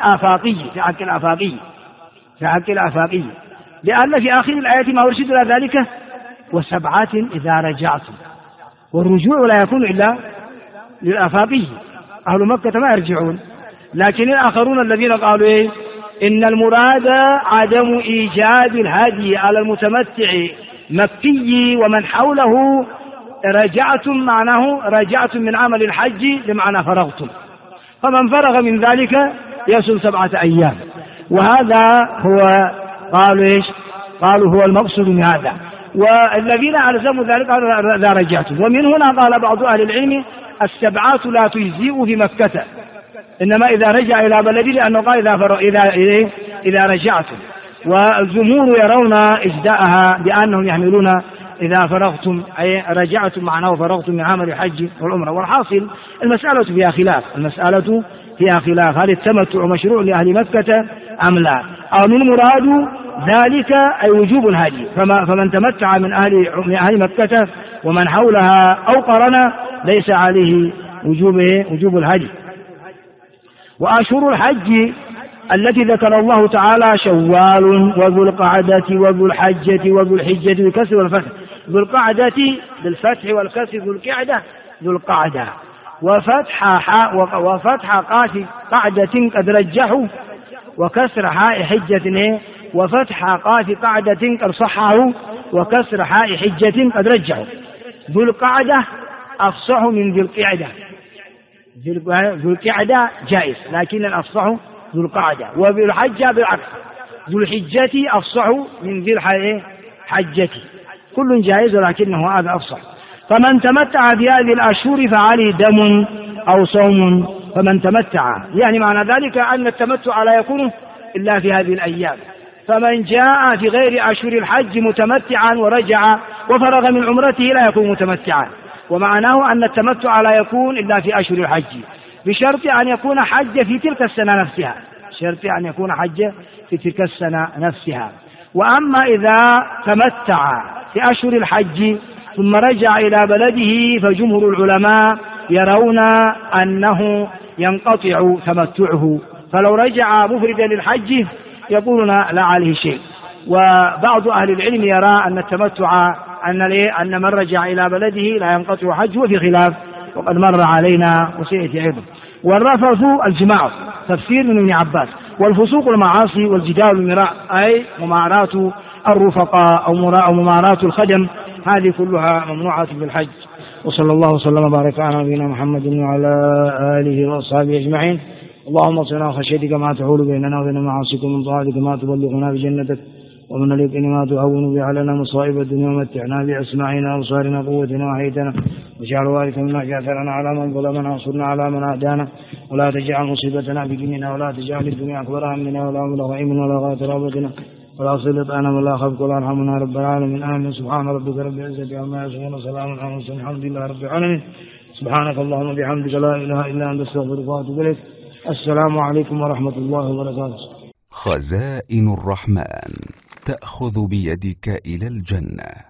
حق الآفاقي، لأن في آخر الآية ما أرشد إلى ذلك و7 إذا رجعتم، والرجوع لا يكون إلا للآفاقي، أهل مكة ما يرجعون. لكن الآخرون الذين قالوا إن المراد عدم إيجاد الهدي على المتمتع مكي ومن حوله، رجعتم معناه رجعتم من عمل الحج بمعنى فرغتم، فمن فرغ من ذلك يصل 7 أيام. وهذا هو قالوا هو المقصود من هذا. والذين ألزموا ذلك قالوا إذا رجعتم. ومن هنا قال بعض أهل العلم 7 لا تجزئ في مكة، إنما إذا رجع إلى بلده، لأنه قال إذا رجعتم. والجمهور يرون إجزاءها بأنهم يحملون إذا فرغتم أي رجعتم معناه فرغتم من عمل الحج والعمرة. والحاصل المسألة فيها خلاف هل التمتع مشروع لأهل مكة أم لا، أو من مراد ذلك أي وجوب الهدي، فمن تمتع من أهل مكة ومن حولها أو قرن ليس عليه وجوب الهدي. وأشهر الحج التي ذكر الله تعالى شوال وذو القعدة وذو الحجة وذو الحجة بالكسر والفتح، ذو القعدة بالفتح والكسر ذو القعدة وفتح قاف قعدة قد رجحوا، وكسر حاء حجة، وفتح قاف قعدة قد صححوا، وكسر حاء حجة قد رجحوا. ذو القعدة أفصح من ذي القعدة، ذو القعدة جائز لكن الأفصح ذو القعدة. وذو الحجة بالعكس، ذو الحجة أفصح من ذي الحجة، كل جائز ولكنه هذا أفصح. فمن تمتع بهذه الأشهر فعليه دم أو صوم. فمن تمتع يعني معنى ذلك أن التمتع لا يكون إلا في هذه الأيام. فمن جاء في غير أشهر الحج متمتعا ورجع وفرغ من عمرته لا يكون متمتعا. ومعناه أن التمتع لا يكون إلا في أشهر الحج بشرط أن يكون حج في تلك السنة نفسها، شرط أن يكون حج في تلك السنة نفسها. وأما إذا تمتع في أشهر الحج ثم رجع إلى بلده فجمهور العلماء يرون أنه ينقطع تمتعه، فلو رجع مفردا للحج يقولون لا عليه شيء. وبعض أهل العلم يرى أن التمتع أن من رجع إلى بلده لا ينقطع حجه، وفي خلاف وقد مر علينا وسيأتي أيضا. والرفث الجماع تفسير من ابن عباس، والفسوق المعاصي والجدال المراء أي ممارات الرفقاء أو ممارات الخدم، هذه كلها ممنوعة بالحج. وصلى الله وسلم وبارك على نبينا محمد وعلى آله وأصحابه أجمعين. اللهم اصلنا خشيتك ما تحول بيننا وبين معاصيك، من طاعتك ما تبلغنا بجنتك، ومن اليقين ما تهون به علينا مصائب الدنيا، ومتعنا بأسماعنا وأبصارنا قوتنا وحيتنا، واجعل وارث منا جاثرنا على من ظلمنا وانصرنا على من عادانا، ولا تجعل مصيبتنا في ديننا، ولا تجعل الدنيا أكبر همنا ولا مبلغ علمنا ولا غاية رغبتنا، ولا سلط علينا ولا خفق ولا ارحمنا رب العالمين. آمين. سبحان ربك رب العزة عما يصفون وسلام على المرسلين الحمد لله رب العالمين. سبحانك اللهم وبحمدك لا إله إلا أنت أستغفرك وأتوب إليك. السلام عليكم ورحمة الله وبركاته. خزائن الرحمن تأخذ بيدك إلى الجنة.